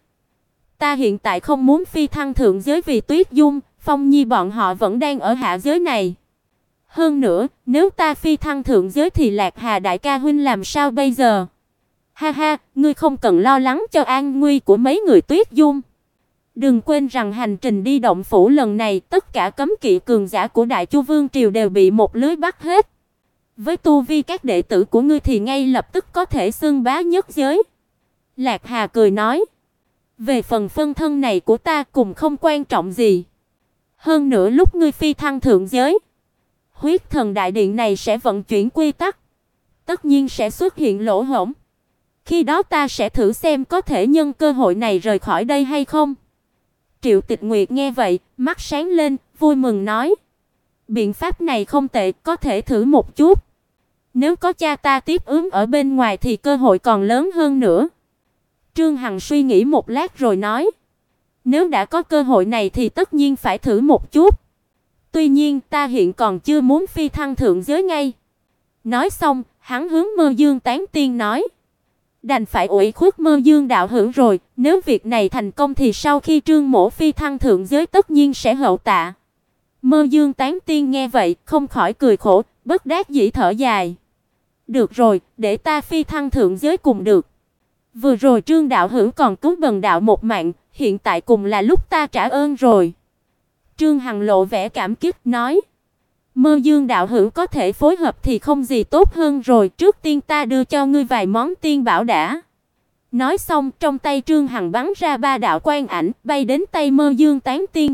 Ta hiện tại không muốn phi thăng thượng giới vì Tuyết Dung, Phong Nhi bọn họ vẫn đang ở hạ giới này. Hơn nữa, nếu ta phi thăng thượng giới thì Lạc Hà đại ca huynh làm sao bây giờ? Ha ha, ngươi không cần lo lắng cho an nguy của mấy người Tuyết Dung. Đừng quên rằng hành trình đi động phủ lần này, tất cả cấm kỵ cường giả của Đại Chu Vương triều đều bị một lưới bắt hết. Với tu vi các đệ tử của ngươi thì ngay lập tức có thể xưng bá nhất giới." Lạc Hà cười nói, "Về phần phân thân này của ta cũng không quan trọng gì. Hơn nữa lúc ngươi phi thăng thượng giới, huyết thần đại điện này sẽ vận chuyển quy tắc, tất nhiên sẽ xuất hiện lỗ hổng. Khi đó ta sẽ thử xem có thể nhân cơ hội này rời khỏi đây hay không." Triệu Tịch Nguyệt nghe vậy, mắt sáng lên, vui mừng nói, "Biện pháp này không tệ, có thể thử một chút. Nếu có cha ta tiếp ứng ở bên ngoài thì cơ hội còn lớn hơn nữa." Trương Hằng suy nghĩ một lát rồi nói, "Nếu đã có cơ hội này thì tất nhiên phải thử một chút. Tuy nhiên ta hiện còn chưa muốn phi thăng thượng giới ngay." Nói xong, hắn hướng Mơ Dương Tán Tiên nói, "Đành phải ủy khuất Mơ Dương đạo hữu rồi, nếu việc này thành công thì sau khi Trương mỗ phi thăng thượng giới tất nhiên sẽ hậu tạ." Mơ Dương Tán Tiên nghe vậy, không khỏi cười khổ, bất đắc dĩ thở dài. "Được rồi, để ta phi thăng thượng giới cùng được. Vừa rồi Trương đạo hữu còn cứu bần đạo một mạng, hiện tại cùng là lúc ta trả ơn rồi." Trương Hằng lộ vẻ cảm kích nói, "Mơ Dương đạo hữu có thể phối hợp thì không gì tốt hơn rồi, trước tiên ta đưa cho ngươi vài món tiên bảo đã." Nói xong, trong tay Trương Hằng bắn ra 3 đạo quang ảnh, bay đến tay Mơ Dương Tán Tiên.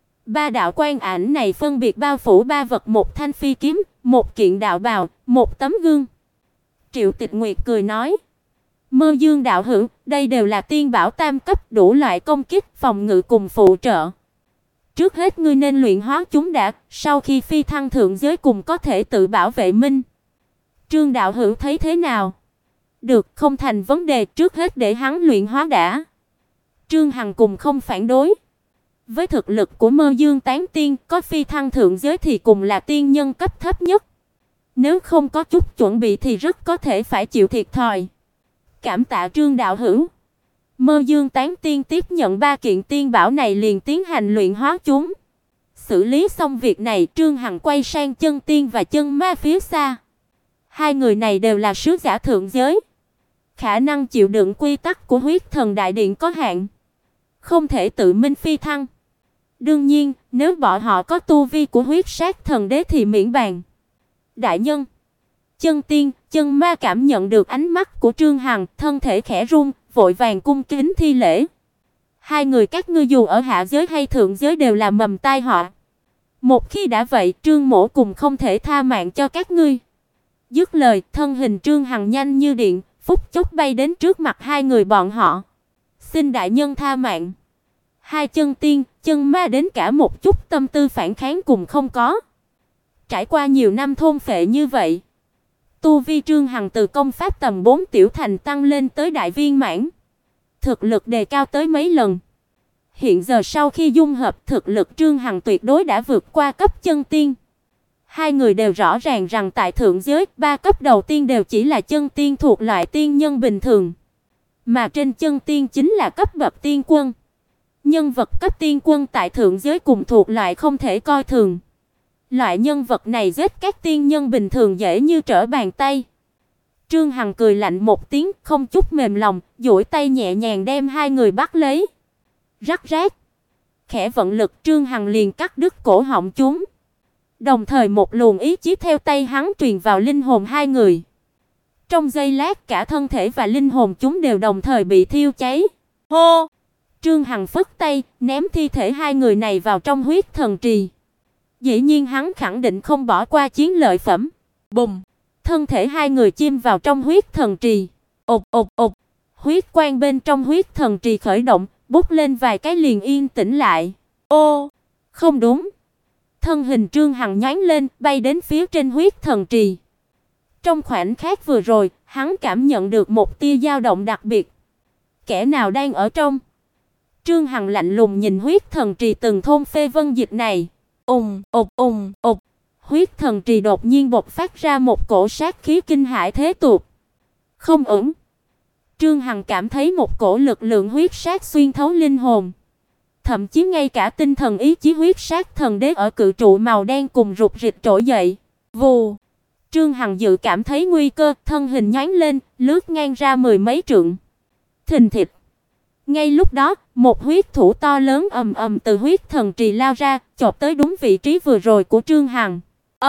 3 đạo quang ảnh này phân biệt bao phủ 3 vật: một thanh phi kiếm, một kiện đạo bào, một tấm gương. Triệu Tịch Nguyệt cười nói, "Mơ Dương đạo hữu, đây đều là tiên bảo tam cấp, đủ loại công kích, phòng ngự cùng phụ trợ. Trước hết ngươi nên luyện hóa chúng đã, sau khi phi thăng thượng giới cùng có thể tự bảo vệ mình. Trương đạo hữu thấy thế nào?" "Được, không thành vấn đề, trước hết để hắn luyện hóa đã." Trương Hằng cùng không phản đối. Với thực lực của Mơ Dương Tán Tiên, có phi thăng thượng giới thì cùng là tiên nhân cấp thấp nhất. Nếu không có chút chuẩn bị thì rất có thể phải chịu thiệt thòi. "Cảm tạ Trương đạo hữu." Mơ Dương Tán Tiên tiếp nhận 3 kiện tiên bảo này liền tiến hành luyện hóa chúng. Xử lý xong việc này, Trương Hằng quay sang Chân Tiên và Chân Ma phía xa. Hai người này đều là sứ giả thượng giới. Khả năng chịu đựng quy tắc của huyết thần đại điện có hạn, không thể tự minh phi thăng. Đương nhiên, nếu bọn họ có tu vi của huyết sát thần đế thì miễn bàn. "Đại nhân." Chân Tiên, Chân Ma cảm nhận được ánh mắt của Trương Hằng, thân thể khẽ run, vội vàng cung kính thi lễ. "Hai người các ngươi dù ở hạ giới hay thượng giới đều là mầm tai họa. Một khi đã vậy, Trương mỗ cùng không thể tha mạng cho các ngươi." Dứt lời, thân hình Trương Hằng nhanh như điện, phút chốc bay đến trước mặt hai người bọn họ. "Xin đại nhân tha mạng." Hai Chân Tiên, Chân Ma đến cả một chút tâm tư phản kháng cùng không có. Trải qua nhiều năm thôn phệ như vậy, tu vi Trương Hằng từ công pháp tầm 4 tiểu thành tăng lên tới đại viên mãn, thực lực đề cao tới mấy lần. Hiện giờ sau khi dung hợp, thực lực Trương Hằng tuyệt đối đã vượt qua cấp chân tiên. Hai người đều rõ ràng rằng tại thượng giới, 3 cấp đầu tiên đều chỉ là chân tiên thuộc loại tiên nhân bình thường, mà trên chân tiên chính là cấp bậc tiên quân. Nhân vật cấp tiên quân tại thượng giới cùng thuộc loại không thể coi thường. Loại nhân vật này giết các tiên nhân bình thường dễ như trở bàn tay. Trương Hằng cười lạnh một tiếng, không chút mềm lòng, duỗi tay nhẹ nhàng đem hai người bắt lấy. Rắc rác, khẽ vận lực, Trương Hằng liền cắt đứt cổ họng chúng. Đồng thời một luồng ý chí theo tay hắn truyền vào linh hồn hai người. Trong giây lát, cả thân thể và linh hồn chúng đều đồng thời bị thiêu cháy. Hô! Trương Hằng phất tay, ném thi thể hai người này vào trong huyết thần trì. Dĩ nhiên hắn khẳng định không bỏ qua chiến lợi phẩm. Bùng! Thân thể hai người chìm vào trong huyết thần trì. Ộp ộp ộp! Huyết quang bên trong huyết thần trì khởi động, bốc lên vài cái liền yên tĩnh lại. Ô! Không đúng! Thân hình Trương Hằng nhoáng lên, bay đến phía trên huyết thần trì. Trong khoảnh khắc vừa rồi, hắn cảm nhận được một tia dao động đặc biệt. Kẻ nào đang ở trong? Trương Hằng lạnh lùng nhìn huyết thần trì từng thôn phê vân dịch này. Ùng ục. Huyết thần trì đột nhiên bộc phát ra một cổ sát khí kinh hãi thế tục. Không ổn. Trương Hằng cảm thấy một cổ lực lượng huyết sát xuyên thấu linh hồn. Thậm chí ngay cả tinh thần ý chí huyết sát thần đế ở cự trụ màu đen cùng rụt rịch trỗi dậy. Vù. Trương Hằng dự cảm thấy nguy cơ, thân hình nhoáng lên, lướt ngang ra mười mấy trượng. Thình thịch. Ngay lúc đó, một huyết thủ to lớn ầm ầm từ huyết thần trì lao ra, chộp tới đúng vị trí vừa rồi của Trương Hằng.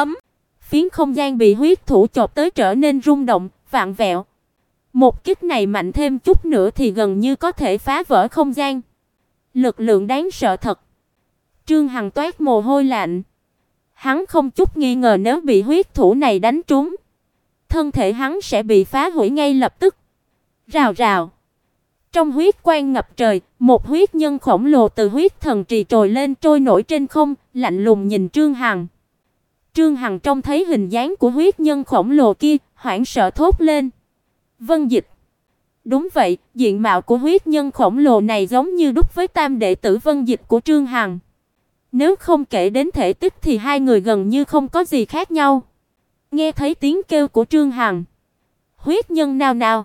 Phiến không gian bị huyết thủ chộp tới trở nên rung động, vặn vẹo. Một kích này mạnh thêm chút nữa thì gần như có thể phá vỡ không gian. Lực lượng đáng sợ thật. Trương Hằng toát mồ hôi lạnh. Hắn không chút nghi ngờ nếu bị huyết thủ này đánh trúng, thân thể hắn sẽ bị phá hủy ngay lập tức. Rào rào. Trong huyết quang ngập trời, một huyết nhân khổng lồ từ huyết thần trì trồi lên trôi nổi trên không, lạnh lùng nhìn Trương Hằng. Trương Hằng trông thấy hình dáng của huyết nhân khổng lồ kia, hoảng sợ thốt lên. Vân Dịch. Đúng vậy, diện mạo của huyết nhân khổng lồ này giống như đúc với tam đệ tử Vân Dịch của Trương Hằng. Nếu không kể đến thể tích thì hai người gần như không có gì khác nhau. Nghe thấy tiếng kêu của Trương Hằng, huyết nhân nào nào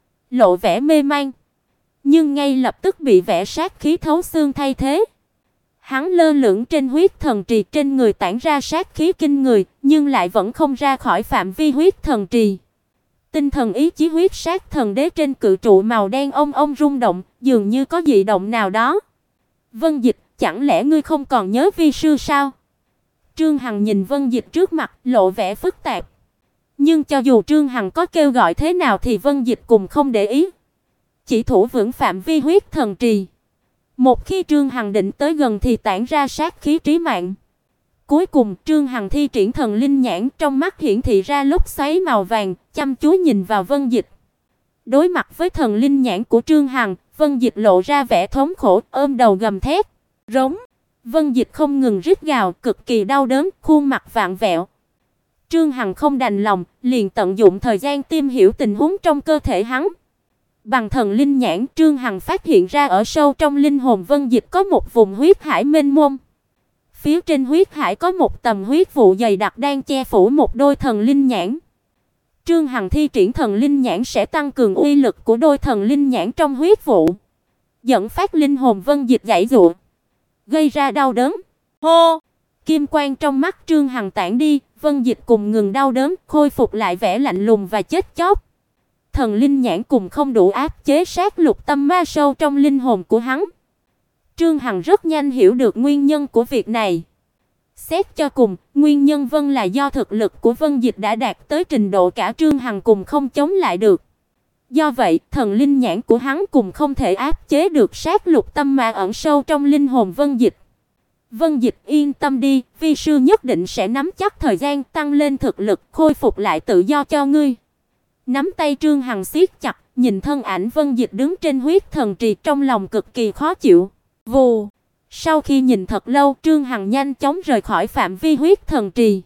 lộ vẻ mê man, nhưng ngay lập tức bị vẻ sát khí thấu xương thay thế. Hắn lơ lửng trên huyết thần trì, trên người tản ra sát khí kinh người, nhưng lại vẫn không ra khỏi phạm vi huyết thần trì. Tinh thần ý chí huyết sát thần đế trên cự trụ màu đen ông rung động, dường như có dị động nào đó. Vân Dịch, chẳng lẽ ngươi không còn nhớ vi sư sao? Trương Hằng nhìn Vân Dịch trước mặt, lộ vẻ phức tạp. Nhưng cho dù Trương Hằng có kêu gọi thế nào thì Vân Dịch cũng không để ý. Chỉ thủ vững phạm vi huyết thần trì. Một khi Trương Hằng định tới gần thì tản ra sát khí trí mạng. Cuối cùng, Trương Hằng thi triển thần linh nhãn, trong mắt hiển thị ra lốc xoáy màu vàng, chăm chú nhìn vào Vân Dịch. Đối mặt với thần linh nhãn của Trương Hằng, Vân Dịch lộ ra vẻ thống khổ, ôm đầu gầm thét. Rống. Vân Dịch không ngừng rít gào, cực kỳ đau đớn, khuôn mặt vặn vẹo. Trương Hằng không đành lòng, liền tận dụng thời gian tìm hiểu tình huống trong cơ thể hắn. Bằng thần linh nhãn, Trương Hằng phát hiện ra ở sâu trong linh hồn Vân Dịch có một vùng huyết hải mênh mông. Phía trên huyết hải có một tầng huyết vụ dày đặc đang che phủ một đôi thần linh nhãn. Trương Hằng thi triển thần linh nhãn sẽ tăng cường uy lực của đôi thần linh nhãn trong huyết vụ, dẫn phát linh hồn Vân Dịch giãy giụa, gây ra đau đớn. Hô! Kim quang trong mắt Trương Hằng tản đi, Vân Dịch cùng ngừng đau đớn, khôi phục lại vẻ lạnh lùng và chết chóc. Thần linh nhãn cùng không đủ áp chế sát lục tâm ma sâu trong linh hồn của hắn. Trương Hằng rất nhanh hiểu được nguyên nhân của việc này. Xét cho cùng, nguyên nhân là do thực lực của Vân Dịch đã đạt tới trình độ cả Trương Hằng cùng không chống lại được. Do vậy, thần linh nhãn của hắn cùng không thể áp chế được sát lục tâm ma ẩn sâu trong linh hồn Vân Dịch. Vân Dịch yên tâm đi, vi sư nhất định sẽ nắm chắc thời gian tăng lên thực lực, khôi phục lại tự do cho ngươi. Nắm tay Trương Hằng siết chặt, nhìn thân ảnh Vân Dịch đứng trên huyết thần trì, trong lòng cực kỳ khó chịu. Vù. Sau khi nhìn thật lâu, Trương Hằng nhanh chóng rời khỏi phạm vi huyết thần trì.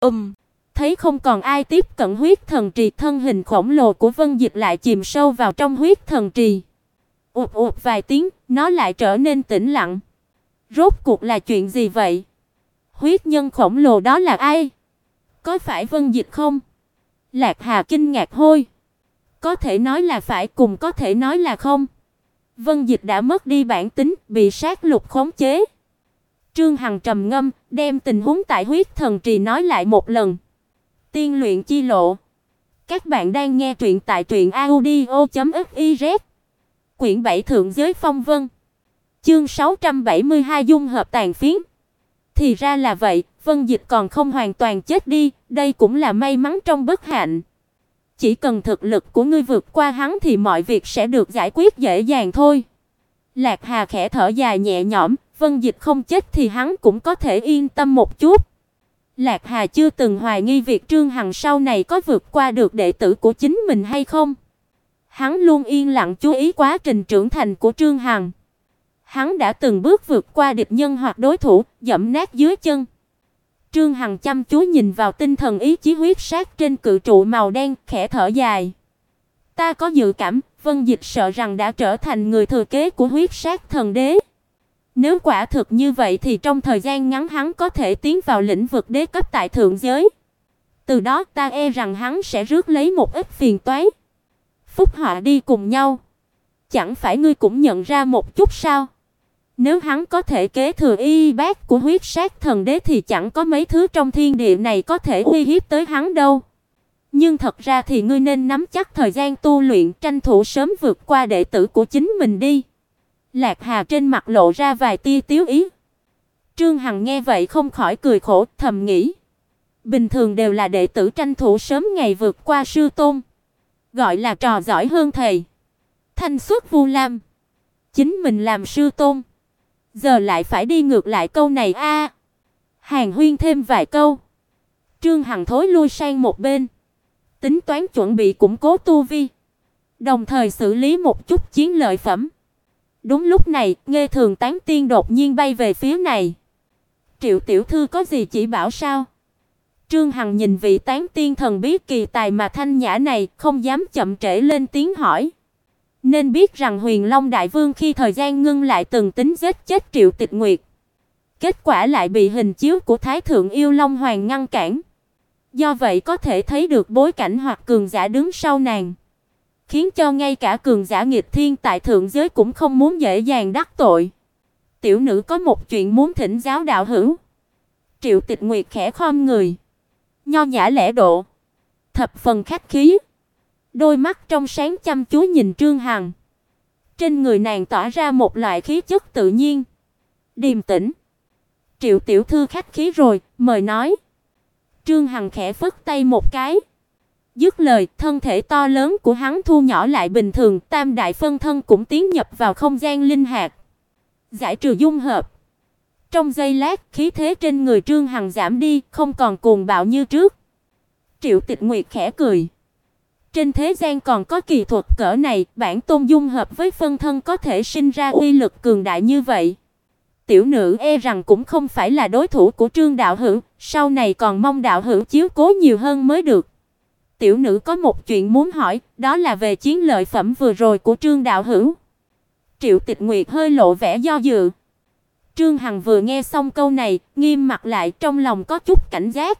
Thấy không còn ai tiếp cận huyết thần trì, thân hình khổng lồ của Vân Dịch lại chìm sâu vào trong huyết thần trì. Ụt ụt vài tiếng, nó lại trở nên tĩnh lặng. Rốt cuộc là chuyện gì vậy? Huyết nhân khổng lồ đó là ai? Có phải Vân Dịch không? Lạc Hà kinh ngạc hôi. Có thể nói là phải, cùng có thể nói là không. Vân Dịch đã mất đi bản tính, bị sát lục khống chế. Trương Hằng trầm ngâm, đem tình huống tại huyết thần trì nói lại một lần. Tiên luyện chi lộ. Các bạn đang nghe truyện tại truyệnaudio.fiz. Quyển 7 Thượng giới phong vân. Chương 672 dung hợp tàn phiến. Thì ra là vậy, Vân Dịch còn không hoàn toàn chết đi, đây cũng là may mắn trong bất hạnh. Chỉ cần thực lực của ngươi vượt qua hắn thì mọi việc sẽ được giải quyết dễ dàng thôi. Lạc Hà khẽ thở dài nhẹ nhõm, Vân Dịch không chết thì hắn cũng có thể yên tâm một chút. Lạc Hà chưa từng hoài nghi việc Trương Hằng sau này có vượt qua được đệ tử của chính mình hay không. Hắn luôn yên lặng chú ý quá trình trưởng thành của Trương Hằng. Hắn đã từng bước vượt qua địch nhân hoặc đối thủ, dẫm nát dưới chân. Trương Hằng chăm chú nhìn vào tinh thần ý chí huyết sát trên cự trụ màu đen, khẽ thở dài. Ta có dự cảm, Vân Dịch sợ rằng đã trở thành người thừa kế của huyết sát thần đế. Nếu quả thực như vậy thì trong thời gian ngắn hắn có thể tiến vào lĩnh vực đế cấp tại thượng giới. Từ đó ta e rằng hắn sẽ rước lấy một ít phiền toái. Phúc họa đi cùng nhau. Chẳng phải ngươi cũng nhận ra một chút sao? Nếu hắn có thể kế thừa y bát của huyết sát thần đế thì chẳng có mấy thứ trong thiên địa này có thể uy hiếp tới hắn đâu. Nhưng thật ra thì ngươi nên nắm chắc thời gian tu luyện, tranh thủ sớm vượt qua đệ tử của chính mình đi." Lạc Hà trên mặt lộ ra vài tia tiếu ý. Trương Hằng nghe vậy không khỏi cười khổ, thầm nghĩ, bình thường đều là đệ tử tranh thủ sớm ngày vượt qua sư tôn, gọi là trò giỏi hơn thầy, thanh xuất vu lam. Chính mình làm sư tôn, giờ lại phải đi ngược lại câu này a. Hàn huyên thêm vài câu, Trương Hằng thối lui sang một bên, tính toán chuẩn bị củng cố tu vi, đồng thời xử lý một chút chiến lợi phẩm. Đúng lúc này, Nghê Thường Tán Tiên đột nhiên bay về phía này. "Triệu tiểu thư có gì chỉ bảo sao?" Trương Hằng nhìn vị Tán Tiên thần bí kỳ tài mà thanh nhã này, không dám chậm trễ lên tiếng hỏi. Nên biết rằng Huyền Long Đại Vương khi thời gian ngưng lại từng tính giết chết Triệu Tịch Nguyệt. Kết quả lại bị hình chiếu của Thái thượng Yêu Long Hoàng ngăn cản. Do vậy có thể thấy được bối cảnh hoặc cường giả đứng sau nàng, khiến cho ngay cả cường giả nghịch thiên tại thượng giới cũng không muốn dễ dàng đắc tội. "Tiểu nữ có một chuyện muốn thỉnh giáo đạo hữu." Triệu Tịch Nguyệt khẽ khom người, nho nhã lễ độ, thập phần khách khí. Đôi mắt trong sáng chăm chú nhìn Trương Hằng. Trên người nàng tỏa ra một loại khí chất tự nhiên, điềm tĩnh. "Triệu tiểu thư khách khí rồi, mời nói." Trương Hằng khẽ phất tay một cái. Dứt lời, thân thể to lớn của hắn thu nhỏ lại bình thường, tam đại phân thân cũng tiến nhập vào không gian linh hạt, giải trừ dung hợp. Trong giây lát, khí thế trên người Trương Hằng giảm đi, không còn cuồng bạo như trước. Triệu Tịch Nguyệt khẽ cười. Trên thế gian còn có kỳ thuật cỡ này, bản tôn dung hợp với phân thân có thể sinh ra uy lực cường đại như vậy. Tiểu nữ e rằng cũng không phải là đối thủ của Trương đạo hữu, sau này còn mong đạo hữu chiếu cố nhiều hơn mới được. Tiểu nữ có một chuyện muốn hỏi, đó là về chiến lợi phẩm vừa rồi của Trương đạo hữu. Triệu Tịch Nguyệt hơi lộ vẻ do dự. Trương Hằng vừa nghe xong câu này, nghiêm mặt lại, trong lòng có chút cảnh giác.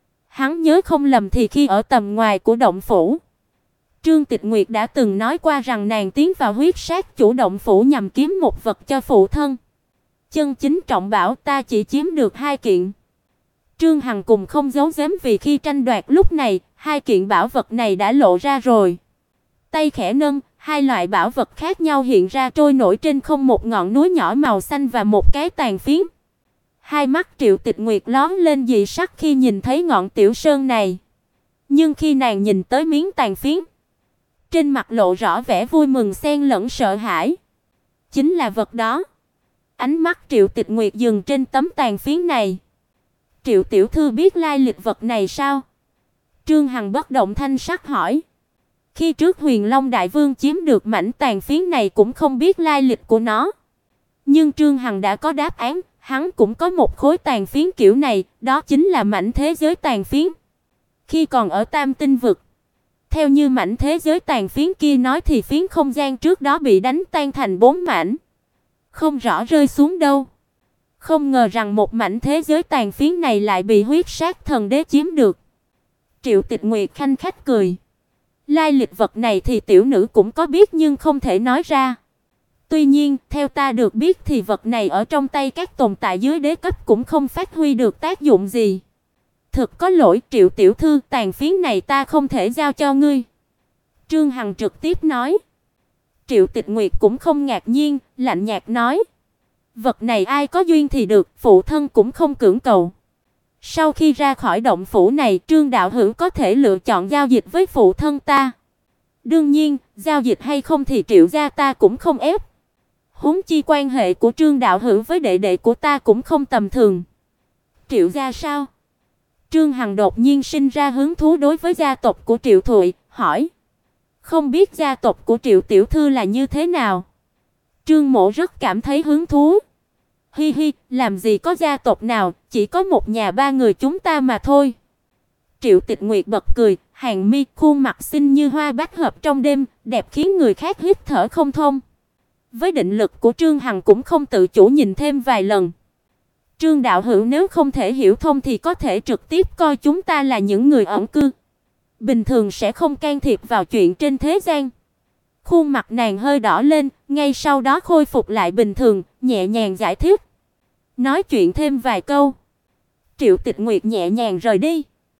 Hắn nhớ không lầm thì khi ở tầm ngoài của động phủ, Trương Tịch Nguyệt đã từng nói qua rằng nàng tiến vào huyết sát chủ động phủ nhằm kiếm một vật cho phụ thân. Chân chính trọng bảo ta chỉ chiếm được 2 kiện. Trương Hằng cùng không giấu giếm vì khi tranh đoạt lúc này, 2 kiện bảo vật này đã lộ ra rồi. Tay khẽ nâng, 2 loại bảo vật khác nhau hiện ra trôi nổi trên không, một ngọn núi nhỏ màu xanh và một cái tàn phiến. Hai mắt Triệu Tịch Nguyệt lóe lên dị sắc khi nhìn thấy ngọn tiểu sơn này. Nhưng khi nàng nhìn tới miếng tàn phiến, trên mặt lộ rõ vẻ vui mừng xen lẫn sợ hãi. Chính là vật đó. Ánh mắt Triệu Tịch Nguyệt dừng trên tấm tàn phiến này. "Triệu tiểu thư biết lai lịch vật này sao?" Trương Hằng bất động thanh sắc hỏi. Khi trước Huyền Long Đại Vương chiếm được mảnh tàn phiến này cũng không biết lai lịch của nó. Nhưng Trương Hằng đã có đáp án, hắn cũng có một khối tàn phiến kiểu này, đó chính là mảnh thế giới tàn phiến. Khi còn ở Tam Tinh vực, theo như mảnh thế giới tàn phiến kia nói thì phiến không gian trước đó bị đánh tan thành 4 mảnh, không rõ rơi xuống đâu. Không ngờ rằng một mảnh thế giới tàn phiến này lại bị huyết sát thần đế chiếm được. Triệu Tịch Nguyệt khanh khách cười. Lai lịch vật này thì tiểu nữ cũng có biết nhưng không thể nói ra. Tuy nhiên, theo ta được biết thì vật này ở trong tay các tồn tại dưới đế cấp cũng không phát huy được tác dụng gì. Thực có lỗi Triệu tiểu thư, tàn phiến này ta không thể giao cho ngươi." Trương Hằng trực tiếp nói. Triệu Tịch Nguyệt cũng không ngạc nhiên, lạnh nhạt nói. "Vật này ai có duyên thì được, phụ thân cũng không cưỡng cầu. Sau khi ra khỏi động phủ này, Trương đạo hữu có thể lựa chọn giao dịch với phụ thân ta. Đương nhiên, giao dịch hay không thì Triệu gia ta cũng không ép. Huống chi quan hệ của Trương đạo hữu với đệ đệ của ta cũng không tầm thường." "Triệu gia sao?" Trương Hằng đột nhiên sinh ra hứng thú đối với gia tộc của Triệu Thụy, hỏi. "Không biết gia tộc của Triệu tiểu thư là như thế nào?" Trương Mỗ rất cảm thấy hứng thú. "Hi hi, làm gì có gia tộc nào, chỉ có một nhà 3 người chúng ta mà thôi." Triệu Tịch Nguyệt bật cười, hàng mi, khuôn mặt xinh như hoa bách hợp trong đêm, đẹp khiến người khác hít thở không thông. Với định lực của Trương Hằng cũng không tự chủ nhìn thêm vài lần. "Trương đạo hữu nếu không thể hiểu thông thì có thể trực tiếp coi chúng ta là những người ẩn cư, bình thường sẽ không can thiệp vào chuyện trên thế gian." Khuôn mặt nàng hơi đỏ lên, ngay sau đó khôi phục lại bình thường, nhẹ nhàng giải thích. Nói chuyện thêm vài câu, Triệu Tịch Nguyệt nhẹ nhàng rời đi.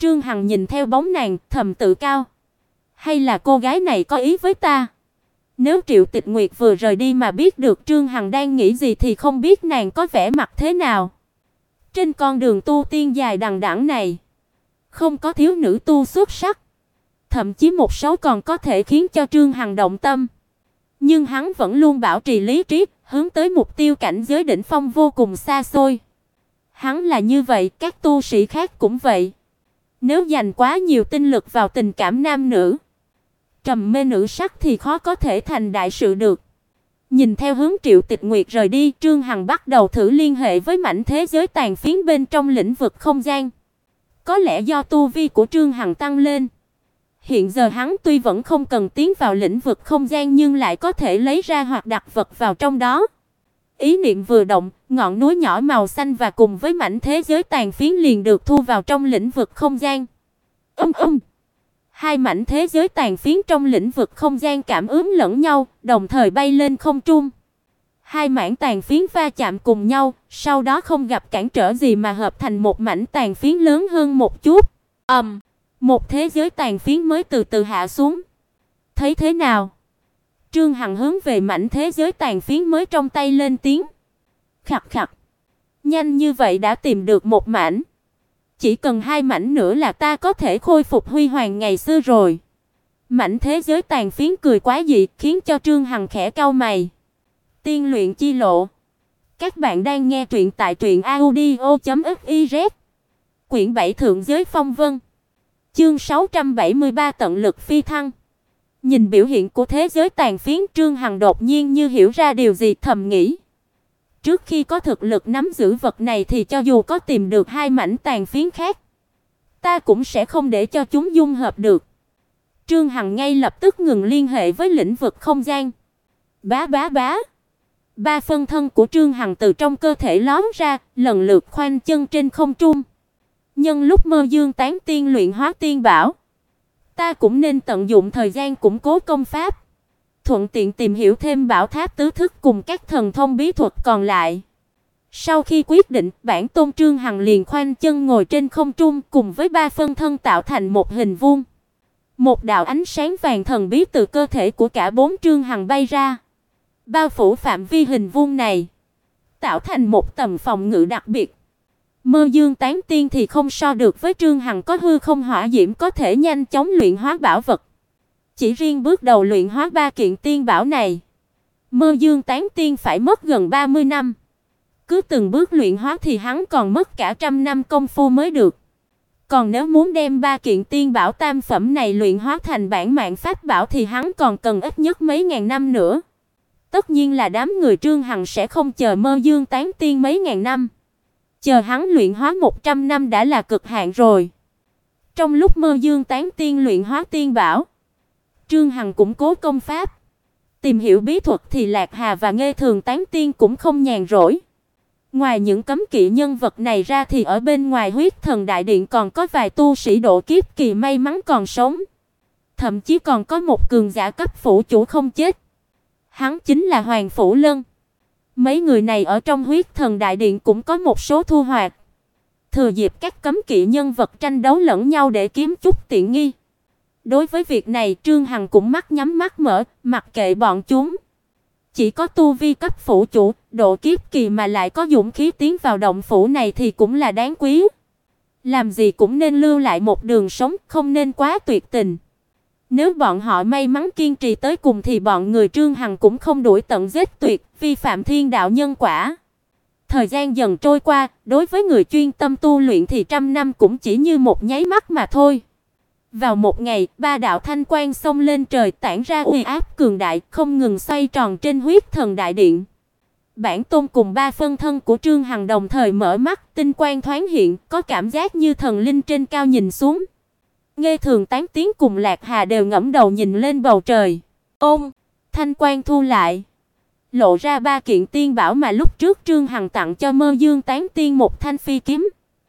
Trương Hằng nhìn theo bóng nàng, thầm tự cao. Hay là cô gái này có ý với ta? Nếu Triệu Tịch Nguyệt vừa rời đi mà biết được Trương Hằng đang nghĩ gì thì không biết nàng có vẻ mặt thế nào. Trên con đường tu tiên dài đằng đẵng này, không có thiếu nữ tu xuất sắc, thậm chí một số còn có thể khiến cho Trương Hằng động tâm. Nhưng hắn vẫn luôn bảo trì lý trí, hướng tới mục tiêu cảnh giới đỉnh phong vô cùng xa xôi. Hắn là như vậy, các tu sĩ khác cũng vậy. Nếu dành quá nhiều tinh lực vào tình cảm nam nữ, trầm mê nữ sắc thì khó có thể thành đại sự được. Nhìn theo hướng Triệu Tịch Nguyệt rời đi, Trương Hằng bắt đầu thử liên hệ với mảnh thế giới tàn phiến bên trong lĩnh vực không gian. Có lẽ do tu vi của Trương Hằng tăng lên, hiện giờ hắn tuy vẫn không cần tiến vào lĩnh vực không gian nhưng lại có thể lấy ra hoặc đặt vật vào trong đó. Ý niệm vừa động, ngọn núi nhỏ màu xanh và cùng với mảnh thế giới tàn phiến liền được thu vào trong lĩnh vực không gian. Hai mảnh thế giới tàn phiến trong lĩnh vực không gian cảm ứng lẫn nhau, đồng thời bay lên không trung. Hai mảnh tàn phiến va chạm cùng nhau, sau đó không gặp cản trở gì mà hợp thành một mảnh tàn phiến lớn hơn một chút. Một thế giới tàn phiến mới từ từ hạ xuống. Thấy thế nào? Trương Hằng hướng về mảnh thế giới tàn phiến mới trong tay lên tiếng. Khặc khặc. Nhanh như vậy đã tìm được một mảnh. Chỉ cần hai mảnh nữa là ta có thể khôi phục huy hoàng ngày xưa rồi. Mảnh thế giới tàn phiến cười quá dị, khiến cho Trương Hằng khẽ cau mày. Tiên luyện chi lộ. Các bạn đang nghe truyện tại truyệnaudio.fiz. Quyển 7 Thượng giới phong vân. Chương 673 tận lực phi thăng. Nhìn biểu hiện của thế giới tàn phiến, Trương Hằng đột nhiên như hiểu ra điều gì, thầm nghĩ. Trước khi có thực lực nắm giữ vật này thì cho dù có tìm được hai mảnh tàn phiến khác, ta cũng sẽ không để cho chúng dung hợp được. Trương Hằng ngay lập tức ngừng liên hệ với lĩnh vực không gian. Bá bá bá. Ba phân thân của Trương Hằng từ trong cơ thể lóm ra, lần lượt khoanh chân trên không trung. Nhân lúc Mơ Dương tán tiên luyện hóa tiên bảo, ta cũng nên tận dụng thời gian củng cố công pháp, thuận tiện tìm hiểu thêm bảo tháp tứ thức cùng các thần thông bí thuật còn lại. Sau khi quyết định, bản tôn Trương Hằng liền khoanh chân ngồi trên không trung cùng với ba phân thân tạo thành một hình vuông. Một đạo ánh sáng vàng thần bí từ cơ thể của cả bốn Trương Hằng bay ra, bao phủ phạm vi hình vuông này, tạo thành một tầng phòng ngự đặc biệt. Mơ Dương tán tiên thì không so được với Trương Hằng có hư không hỏa diễm có thể nhanh chóng luyện hóa bảo vật. Chỉ riêng bước đầu luyện hóa ba kiện tiên bảo này, Mơ Dương tán tiên phải mất gần 30 năm. Cứ từng bước luyện hóa thì hắn còn mất cả 100 năm công phu mới được. Còn nếu muốn đem ba kiện tiên bảo tam phẩm này luyện hóa thành bản mạng pháp bảo thì hắn còn cần ít nhất mấy ngàn năm nữa. Tất nhiên là đám người Trương Hằng sẽ không chờ Mơ Dương tán tiên mấy ngàn năm. Chờ hắn luyện hóa 100 năm đã là cực hạn rồi. Trong lúc Mơ Dương tán tiên luyện hóa tiên bảo, Trương Hằng củng cố công pháp, tìm hiểu bí thuật thì Lạc Hà và Nghê Thường tán tiên cũng không nhàn rỗi. Ngoài những cấm kỵ nhân vật này ra thì ở bên ngoài Huyết Thần Đại Điện còn có vài tu sĩ độ kiếp kỳ may mắn còn sống. Thậm chí còn có một cường giả cấp phủ chủ không chết. Hắn chính là Hoàng Phủ Lân. Mấy người này ở trong Huyết Thần Đại Điện cũng có một số thu hoạch. Thừa dịp các cấm kỵ nhân vật tranh đấu lẫn nhau để kiếm chút tiện nghi. Đối với việc này Trương Hằng cũng mắt nhắm mắt mở, mặc kệ bọn chúng. Chỉ có tu vi cấp phủ chủ, độ kiếp kỳ mà lại có dũng khí tiến vào động phủ này thì cũng là đáng quý. Làm gì cũng nên lưu lại một đường sống, không nên quá tuyệt tình. Nếu bọn họ may mắn kiên trì tới cùng thì bọn người Trương Hằng cũng không đuổi tận giết tuyệt, vi phạm thiên đạo nhân quả. Thời gian dần trôi qua, đối với người chuyên tâm tu luyện thì 100 năm cũng chỉ như một nháy mắt mà thôi. Vào một ngày, ba đạo thanh quang xông lên trời tản ra uy áp cường đại, không ngừng xoay tròn trên Huyết Thần Đại Điện. Bản tôn cùng ba phân thân của Trương Hằng đồng thời mở mắt, tinh quang thoáng hiện, có cảm giác như thần linh trên cao nhìn xuống. Nghê Thường tán tiến cùng Lạc Hà đều ngẩng đầu nhìn lên bầu trời. Thanh quang thu lại, lộ ra ba kiện tiên bảo mà lúc trước Trương Hằng tặng cho Mơ Dương tán tiên, một thanh phi kiếm,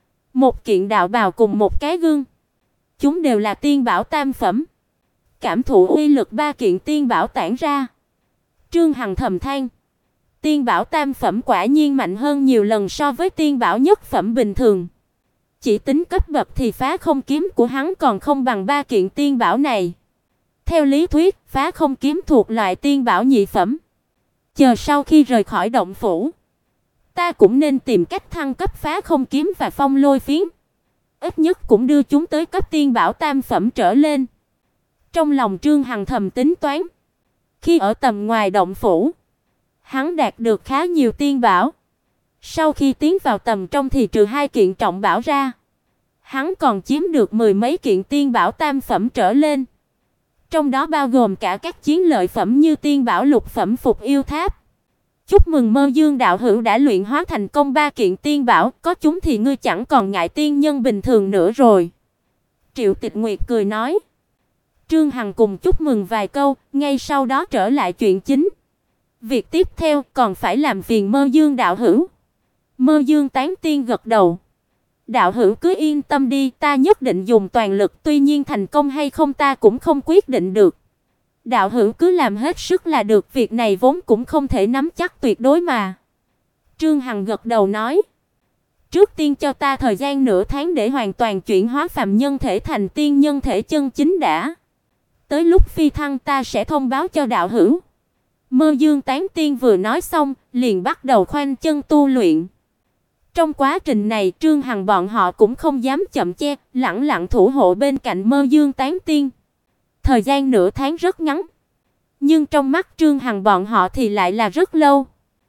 một kiện đạo bào cùng một cái gương. Chúng đều là tiên bảo tam phẩm. Cảm thụ uy lực ba kiện tiên bảo tản ra, Trương Hằng thầm than, tiên bảo tam phẩm quả nhiên mạnh hơn nhiều lần so với tiên bảo nhất phẩm bình thường. Chỉ tính cấp bậc thì phá không kiếm của hắn còn không bằng ba kiện tiên bảo này. Theo lý thuyết, phá không kiếm thuộc loại tiên bảo nhị phẩm. Chờ sau khi rời khỏi động phủ, ta cũng nên tìm cách thăng cấp phá không kiếm và phong lôi phiến. Ít nhất cũng đưa chúng tới cấp tiên bảo tam phẩm trở lên. Trong lòng Trương Hằng thầm tính toán. Khi ở tầm ngoài động phủ, hắn đạt được khá nhiều tiên bảo. Sau khi tiến vào tầm trong thì trừ 2 kiện trọng bảo ra, hắn còn chiếm được 10 mấy kiện tiên bảo tam phẩm trở lên. Trong đó bao gồm cả các chiến lợi phẩm như tiên bảo lục phẩm Phục Yêu Tháp. Chúc mừng Mơ Dương đạo hữu đã luyện hóa thành công 3 kiện tiên bảo, có chúng thì ngươi chẳng còn ngại tiên nhân bình thường nữa rồi. Triệu Tịch Nguyệt cười nói. Trương Hằng cùng chúc mừng vài câu, ngay sau đó trở lại chuyện chính. Việc tiếp theo còn phải làm phiền Mơ Dương đạo hữu. Mơ Dương tán tiên gật đầu. Đạo hữu cứ yên tâm đi, ta nhất định dùng toàn lực, tuy nhiên thành công hay không ta cũng không quyết định được. Đạo hữu cứ làm hết sức là được, việc này vốn cũng không thể nắm chắc tuyệt đối mà. Trương Hằng gật đầu nói. Trước tiên cho ta thời gian nửa tháng để hoàn toàn chuyển hóa phàm nhân thể thành tiên nhân thể chân chính đã. Tới lúc phi thăng ta sẽ thông báo cho đạo hữu. Mơ Dương tán tiên vừa nói xong, liền bắt đầu khoanh chân tu luyện. Trong quá trình này, Trương Hằng bọn họ cũng không dám chậm che, lẳng lặng thủ hộ bên cạnh Mơ Dương tán tiên. Thời gian nửa tháng rất ngắn, nhưng trong mắt Trương Hằng bọn họ thì lại là rất lâu.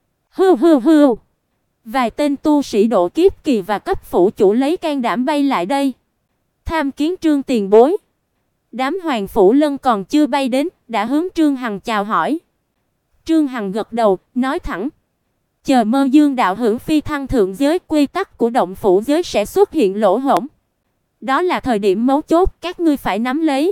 Hưu. Vài tên tu sĩ độ kiếp kỳ và cấp phủ chủ lấy can đảm bay lại đây. Tham kiến Trương tiền bối. Đám Hoàng phủ Lân còn chưa bay đến, đã hướng Trương Hằng chào hỏi. Trương Hằng gật đầu, nói thẳng: chờ Mơ Dương đạo hữu phi thăng thượng giới, quy tắc của động phủ giới sẽ xuất hiện lỗ hổng. Đó là thời điểm mấu chốt, các ngươi phải nắm lấy.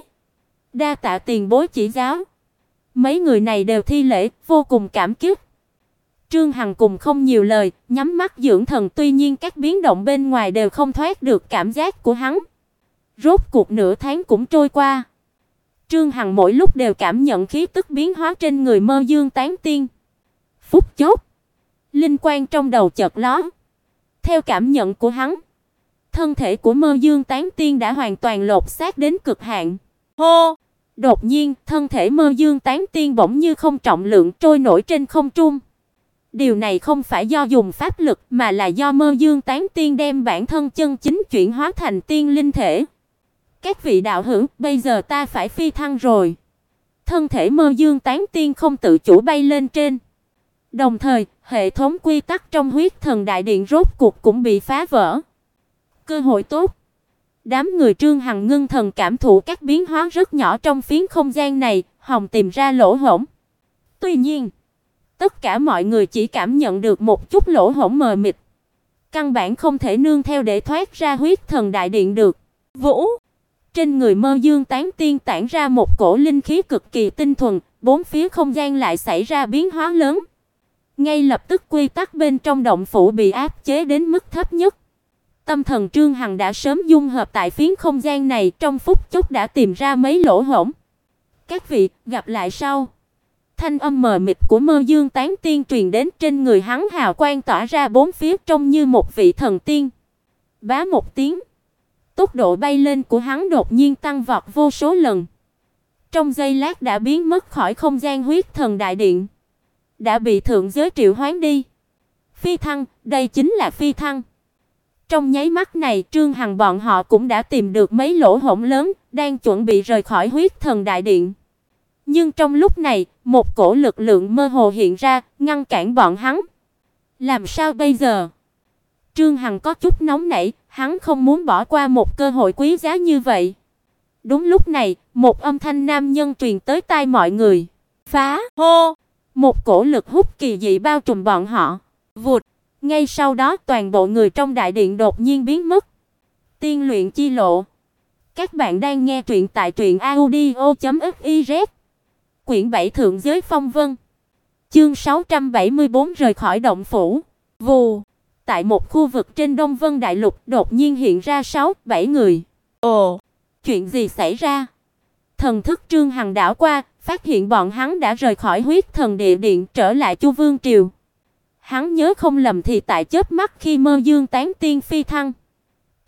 Đa tạ tiền bối chỉ giáo. Mấy người này đều thi lễ, vô cùng cảm kích. Trương Hằng cùng không nhiều lời, nhắm mắt dưỡng thần, tuy nhiên các biến động bên ngoài đều không thoát được cảm giác của hắn. Rốt cuộc nửa tháng cũng trôi qua. Trương Hằng mỗi lúc đều cảm nhận khí tức biến hóa trên người Mơ Dương tán tiên. Phút chốc, linh quang trong đầu chợt lóe. Theo cảm nhận của hắn, thân thể của Mơ Dương tán tiên đã hoàn toàn lột xác đến cực hạn. Hô! Đột nhiên, thân thể Mơ Dương tán tiên bỗng như không trọng lượng trôi nổi trên không trung. Điều này không phải do dùng pháp lực mà là do Mơ Dương tán tiên đem bản thân chân chính chuyển hóa thành tiên linh thể. Các vị đạo hữu, bây giờ ta phải phi thăng rồi. Thân thể Mơ Dương tán tiên không tự chủ bay lên trên. Đồng thời, hệ thống quy tắc trong Huyết Thần Đại Điện rốt cuộc cũng bị phá vỡ. Cơ hội tốt. Đám người Trương Hằng ngưng thần cảm thụ các biến hóa rất nhỏ trong phiến không gian này, hòng tìm ra lỗ hổng. Tuy nhiên, tất cả mọi người chỉ cảm nhận được một chút lỗ hổng mờ mịt. Căn bản không thể nương theo để thoát ra Huyết Thần Đại Điện được. Vũ! Trên người Mơ Dương tán tiên tản ra một cổ linh khí cực kỳ tinh thuần, bốn phía không gian lại xảy ra biến hóa lớn. Ngay lập tức quy tắc bên trong động phủ bị áp chế đến mức thấp nhất. Tâm thần Trương Hằng đã sớm dung hợp tại phiến không gian này, trong phút chốc đã tìm ra mấy lỗ hổng. Các vị, gặp lại sau. Thanh âm mờ mịt của Mơ Dương tán tiên truyền đến, trên người hắn hào quang tỏa ra bốn phía trông như một vị thần tiên. Bá một tiếng, tốc độ bay lên của hắn đột nhiên tăng vọt vô số lần. Trong giây lát đã biến mất khỏi không gian Huyết Thần Đại Điện. Đã bị thượng giới triệu hoán đi. Phi thăng, đây chính là phi thăng. Trong nháy mắt này, Trương Hằng bọn họ cũng đã tìm được mấy lỗ hổng lớn, đang chuẩn bị rời khỏi Huyết Thần Đại Điện. Nhưng trong lúc này, một cổ lực lượng mơ hồ hiện ra, ngăn cản bọn hắn. Làm sao bây giờ? Trương Hằng có chút nóng nảy, hắn không muốn bỏ qua một cơ hội quý giá như vậy. Đúng lúc này, một âm thanh nam nhân truyền tới tai mọi người. Phá! Hô! Một cổ lực hút kỳ dị bao trùm bọn họ. Vụt! Ngay sau đó toàn bộ người trong đại điện đột nhiên biến mất. Tiên luyện chi lộ. Các bạn đang nghe truyện tại truyệnaudio.fiz. Quyển 7 Thượng giới phong vân. Chương 674 rời khỏi động phủ. Vù! Tại một khu vực trên Đông Vân Đại Lục đột nhiên hiện ra 6-7 người. Ồ! Chuyện gì xảy ra? Thần thức Trương Hằng đảo qua, phát hiện bọn hắn đã rời khỏi Huyết Thần Địa Điện trở lại Chu Vương Triều. Hắn nhớ không lầm thì tại chớp mắt khi Mơ Dương tán tiên phi thăng,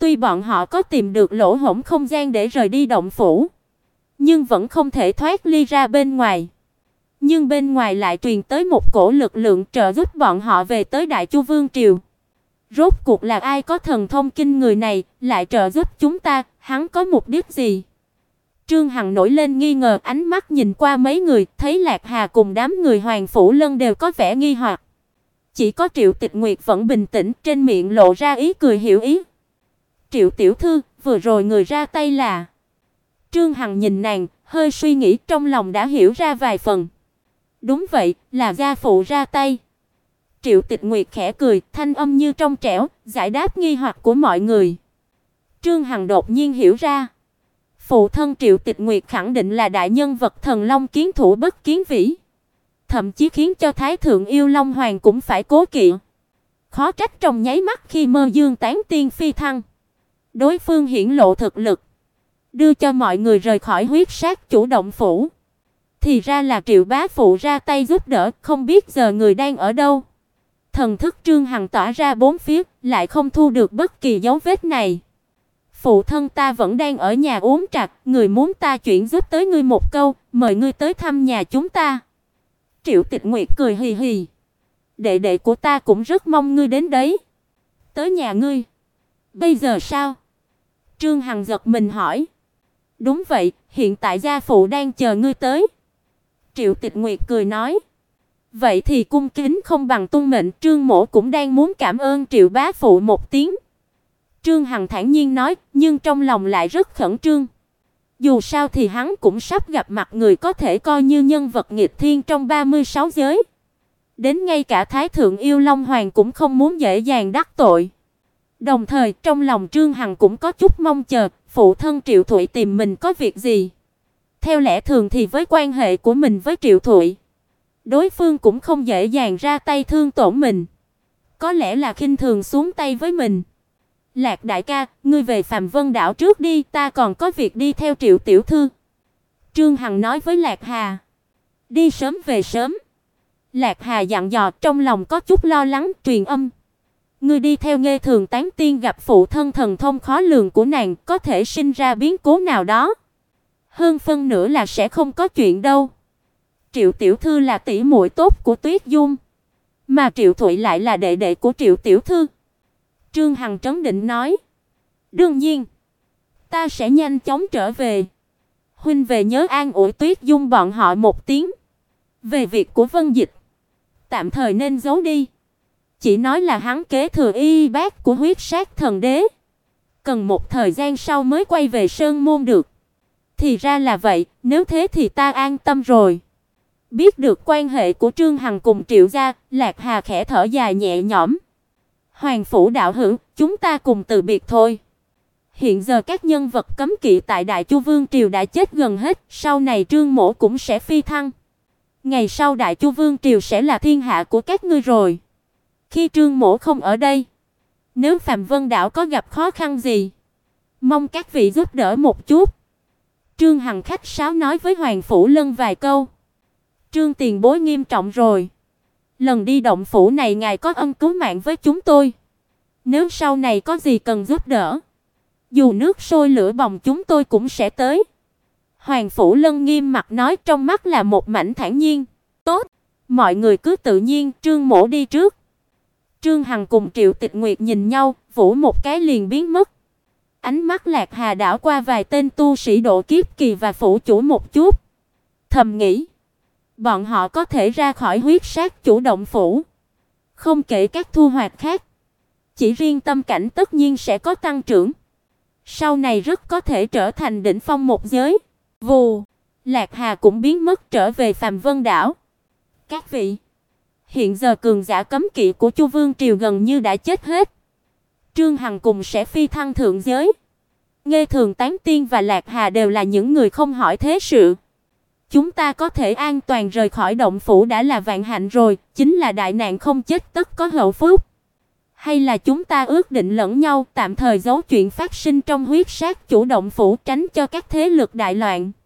Tuy bọn họ có tìm được lỗ hổng không gian để rời đi động phủ, nhưng vẫn không thể thoát ly ra bên ngoài. Nhưng bên ngoài lại truyền tới một cổ lực lượng trợ giúp bọn họ về tới Đại Chu Vương triều. Rốt cuộc là ai có thần thông kinh người này, lại trợ giúp chúng ta, hắn có mục đích gì? Trương Hằng nổi lên nghi ngờ, ánh mắt nhìn qua mấy người, thấy Lạc Hà cùng đám người Hoàng Phủ Lân đều có vẻ nghi hoặc. Chỉ có Triệu Tịch Nguyệt vẫn bình tĩnh, trên miệng lộ ra ý cười hiểu ý. Triệu tiểu thư, vừa rồi người ra tay là... Trương Hằng nhìn nàng, hơi suy nghĩ, trong lòng đã hiểu ra vài phần. Đúng vậy, là gia phụ ra tay. Triệu Tịch Nguyệt khẽ cười, thanh âm như trong trẻo, giải đáp nghi hoặc của mọi người. Trương Hằng đột nhiên hiểu ra. Phụ thân Triệu Tịch Nguyệt khẳng định là đại nhân vật thần long kiến thủ bất kiến vĩ. Thậm chí khiến cho Thái thượng Yêu Long Hoàng cũng phải cố kỵ. Khó trách trong nháy mắt khi Mơ Dương tán tiên phi thăng, đối phương hiển lộ thực lực, đưa cho mọi người rời khỏi huyết sát chủ động phủ. Thì ra là Triệu bá phụ ra tay giúp đỡ, không biết giờ người đang ở đâu. Thần thức Trương Hằng tỏa ra bốn phía, lại không thu được bất kỳ dấu vết này. Phụ thân ta vẫn đang ở nhà uống trà, người muốn ta chuyển giúp tới ngươi một câu, mời ngươi tới thăm nhà chúng ta. Triệu Tịch Nguyệt cười hì hì. Đệ đệ của ta cũng rất mong ngươi đến đấy. Tới nhà ngươi. Bây giờ sao? Trương Hằng giật mình hỏi. Đúng vậy, hiện tại gia phụ đang chờ ngươi tới. Triệu Tịch Nguyệt cười nói. Vậy thì cung kính không bằng tuân mệnh, Trương mỗ cũng đang muốn cảm ơn Triệu bá phụ một tiếng. Trương Hằng thản nhiên nói, nhưng trong lòng lại rất khẩn trương. Dù sao thì hắn cũng sắp gặp mặt người có thể coi như nhân vật nghịch thiên trong 36 giới. Đến ngay cả Thái thượng Yêu Long Hoàng cũng không muốn dễ dàng đắc tội. Đồng thời trong lòng Trương Hằng cũng có chút mong chờ, phụ thân Triệu Thụy tìm mình có việc gì. Theo lẽ thường thì với quan hệ của mình với Triệu Thụy, đối phương cũng không dễ dàng ra tay thương tổn mình. Có lẽ là khinh thường xuống tay với mình. Lạc đại ca, ngươi về Phàm Vân đảo trước đi, ta còn có việc đi theo Triệu tiểu thư. Trương Hằng nói với Lạc Hà. Đi sớm về sớm. Lạc Hà dặn dò, trong lòng có chút lo lắng, truyền âm. Ngươi đi theo Nghê Thường tán tiên gặp phụ thân thần thông khó lường của nàng, có thể sinh ra biến cố nào đó. Hơn phân nửa là sẽ không có chuyện đâu. Triệu tiểu thư là tỷ muội tốt của Tuyết Dung, mà Triệu Thụy lại là đệ đệ của Triệu tiểu thư. Trương Hằng trấn định nói. Đương nhiên, ta sẽ nhanh chóng trở về. Huynh về nhớ an ủi Tuyết Dung bọn họ một tiếng. Về việc của Vân Dịch, tạm thời nên giấu đi. Chỉ nói là hắn kế thừa y bát của huyết sát thần đế, cần một thời gian sau mới quay về Sơn Môn được. Thì ra là vậy, nếu thế thì ta an tâm rồi. Biết được quan hệ của Trương Hằng cùng Triệu gia, Lạc Hà khẽ thở dài nhẹ nhõm. Hoàng phủ đạo hữu, chúng ta cùng từ biệt thôi. Hiện giờ các nhân vật cấm kỵ tại Đại Chu Vương triều đã chết gần hết, sau này Trương mỗ cũng sẽ phi thăng. Ngày sau Đại Chu Vương triều sẽ là thiên hạ của các ngươi rồi. Khi Trương mỗ không ở đây, nếu Phàm Vân đảo có gặp khó khăn gì, mong các vị giúp đỡ một chút. Trương Hằng khách sáo nói với Hoàng phủ Lân vài câu. Trương tiền bối nghiêm trọng rồi. Lần đi động phủ này ngài có ân cứu mạng với chúng tôi. Nếu sau này có gì cần giúp đỡ, dù nước sôi lửa bỏng chúng tôi cũng sẽ tới. Hoàng phủ Lân nghiêm mặt nói, trong mắt là một mảnh thản nhiên. Tốt, mọi người cứ tự nhiên, Trương mỗ đi trước. Trương Hằng cùng Triệu Tịch Nguyệt nhìn nhau, vỗ một cái liền biến mất. Ánh mắt Lạc Hà đảo qua vài tên tu sĩ độ kiếp kỳ và phủ chủ một chút. Thầm nghĩ, bọn họ có thể ra khỏi huyết sát chủ động phủ. Không kể các thu hoạch khác, chỉ riêng tâm cảnh tất nhiên sẽ có tăng trưởng. Sau này rất có thể trở thành đỉnh phong một giới. Vù, Lạc Hà cũng biến mất trở về Phàm Vân đảo. Các vị, hiện giờ cường giả cấm kỵ của Chu Vương triều gần như đã chết hết. Trương Hằng cùng sẽ phi thăng thượng giới. Nghê Thường tán tiên và Lạc Hà đều là những người không hỏi thế sự. Chúng ta có thể an toàn rời khỏi động phủ đã là vạn hạnh rồi, chính là đại nạn không chết tất có hậu phúc. Hay là chúng ta ước định lẫn nhau tạm thời giấu chuyện phát sinh trong huyết sát chủ động phủ, tránh cho các thế lực đại loạn.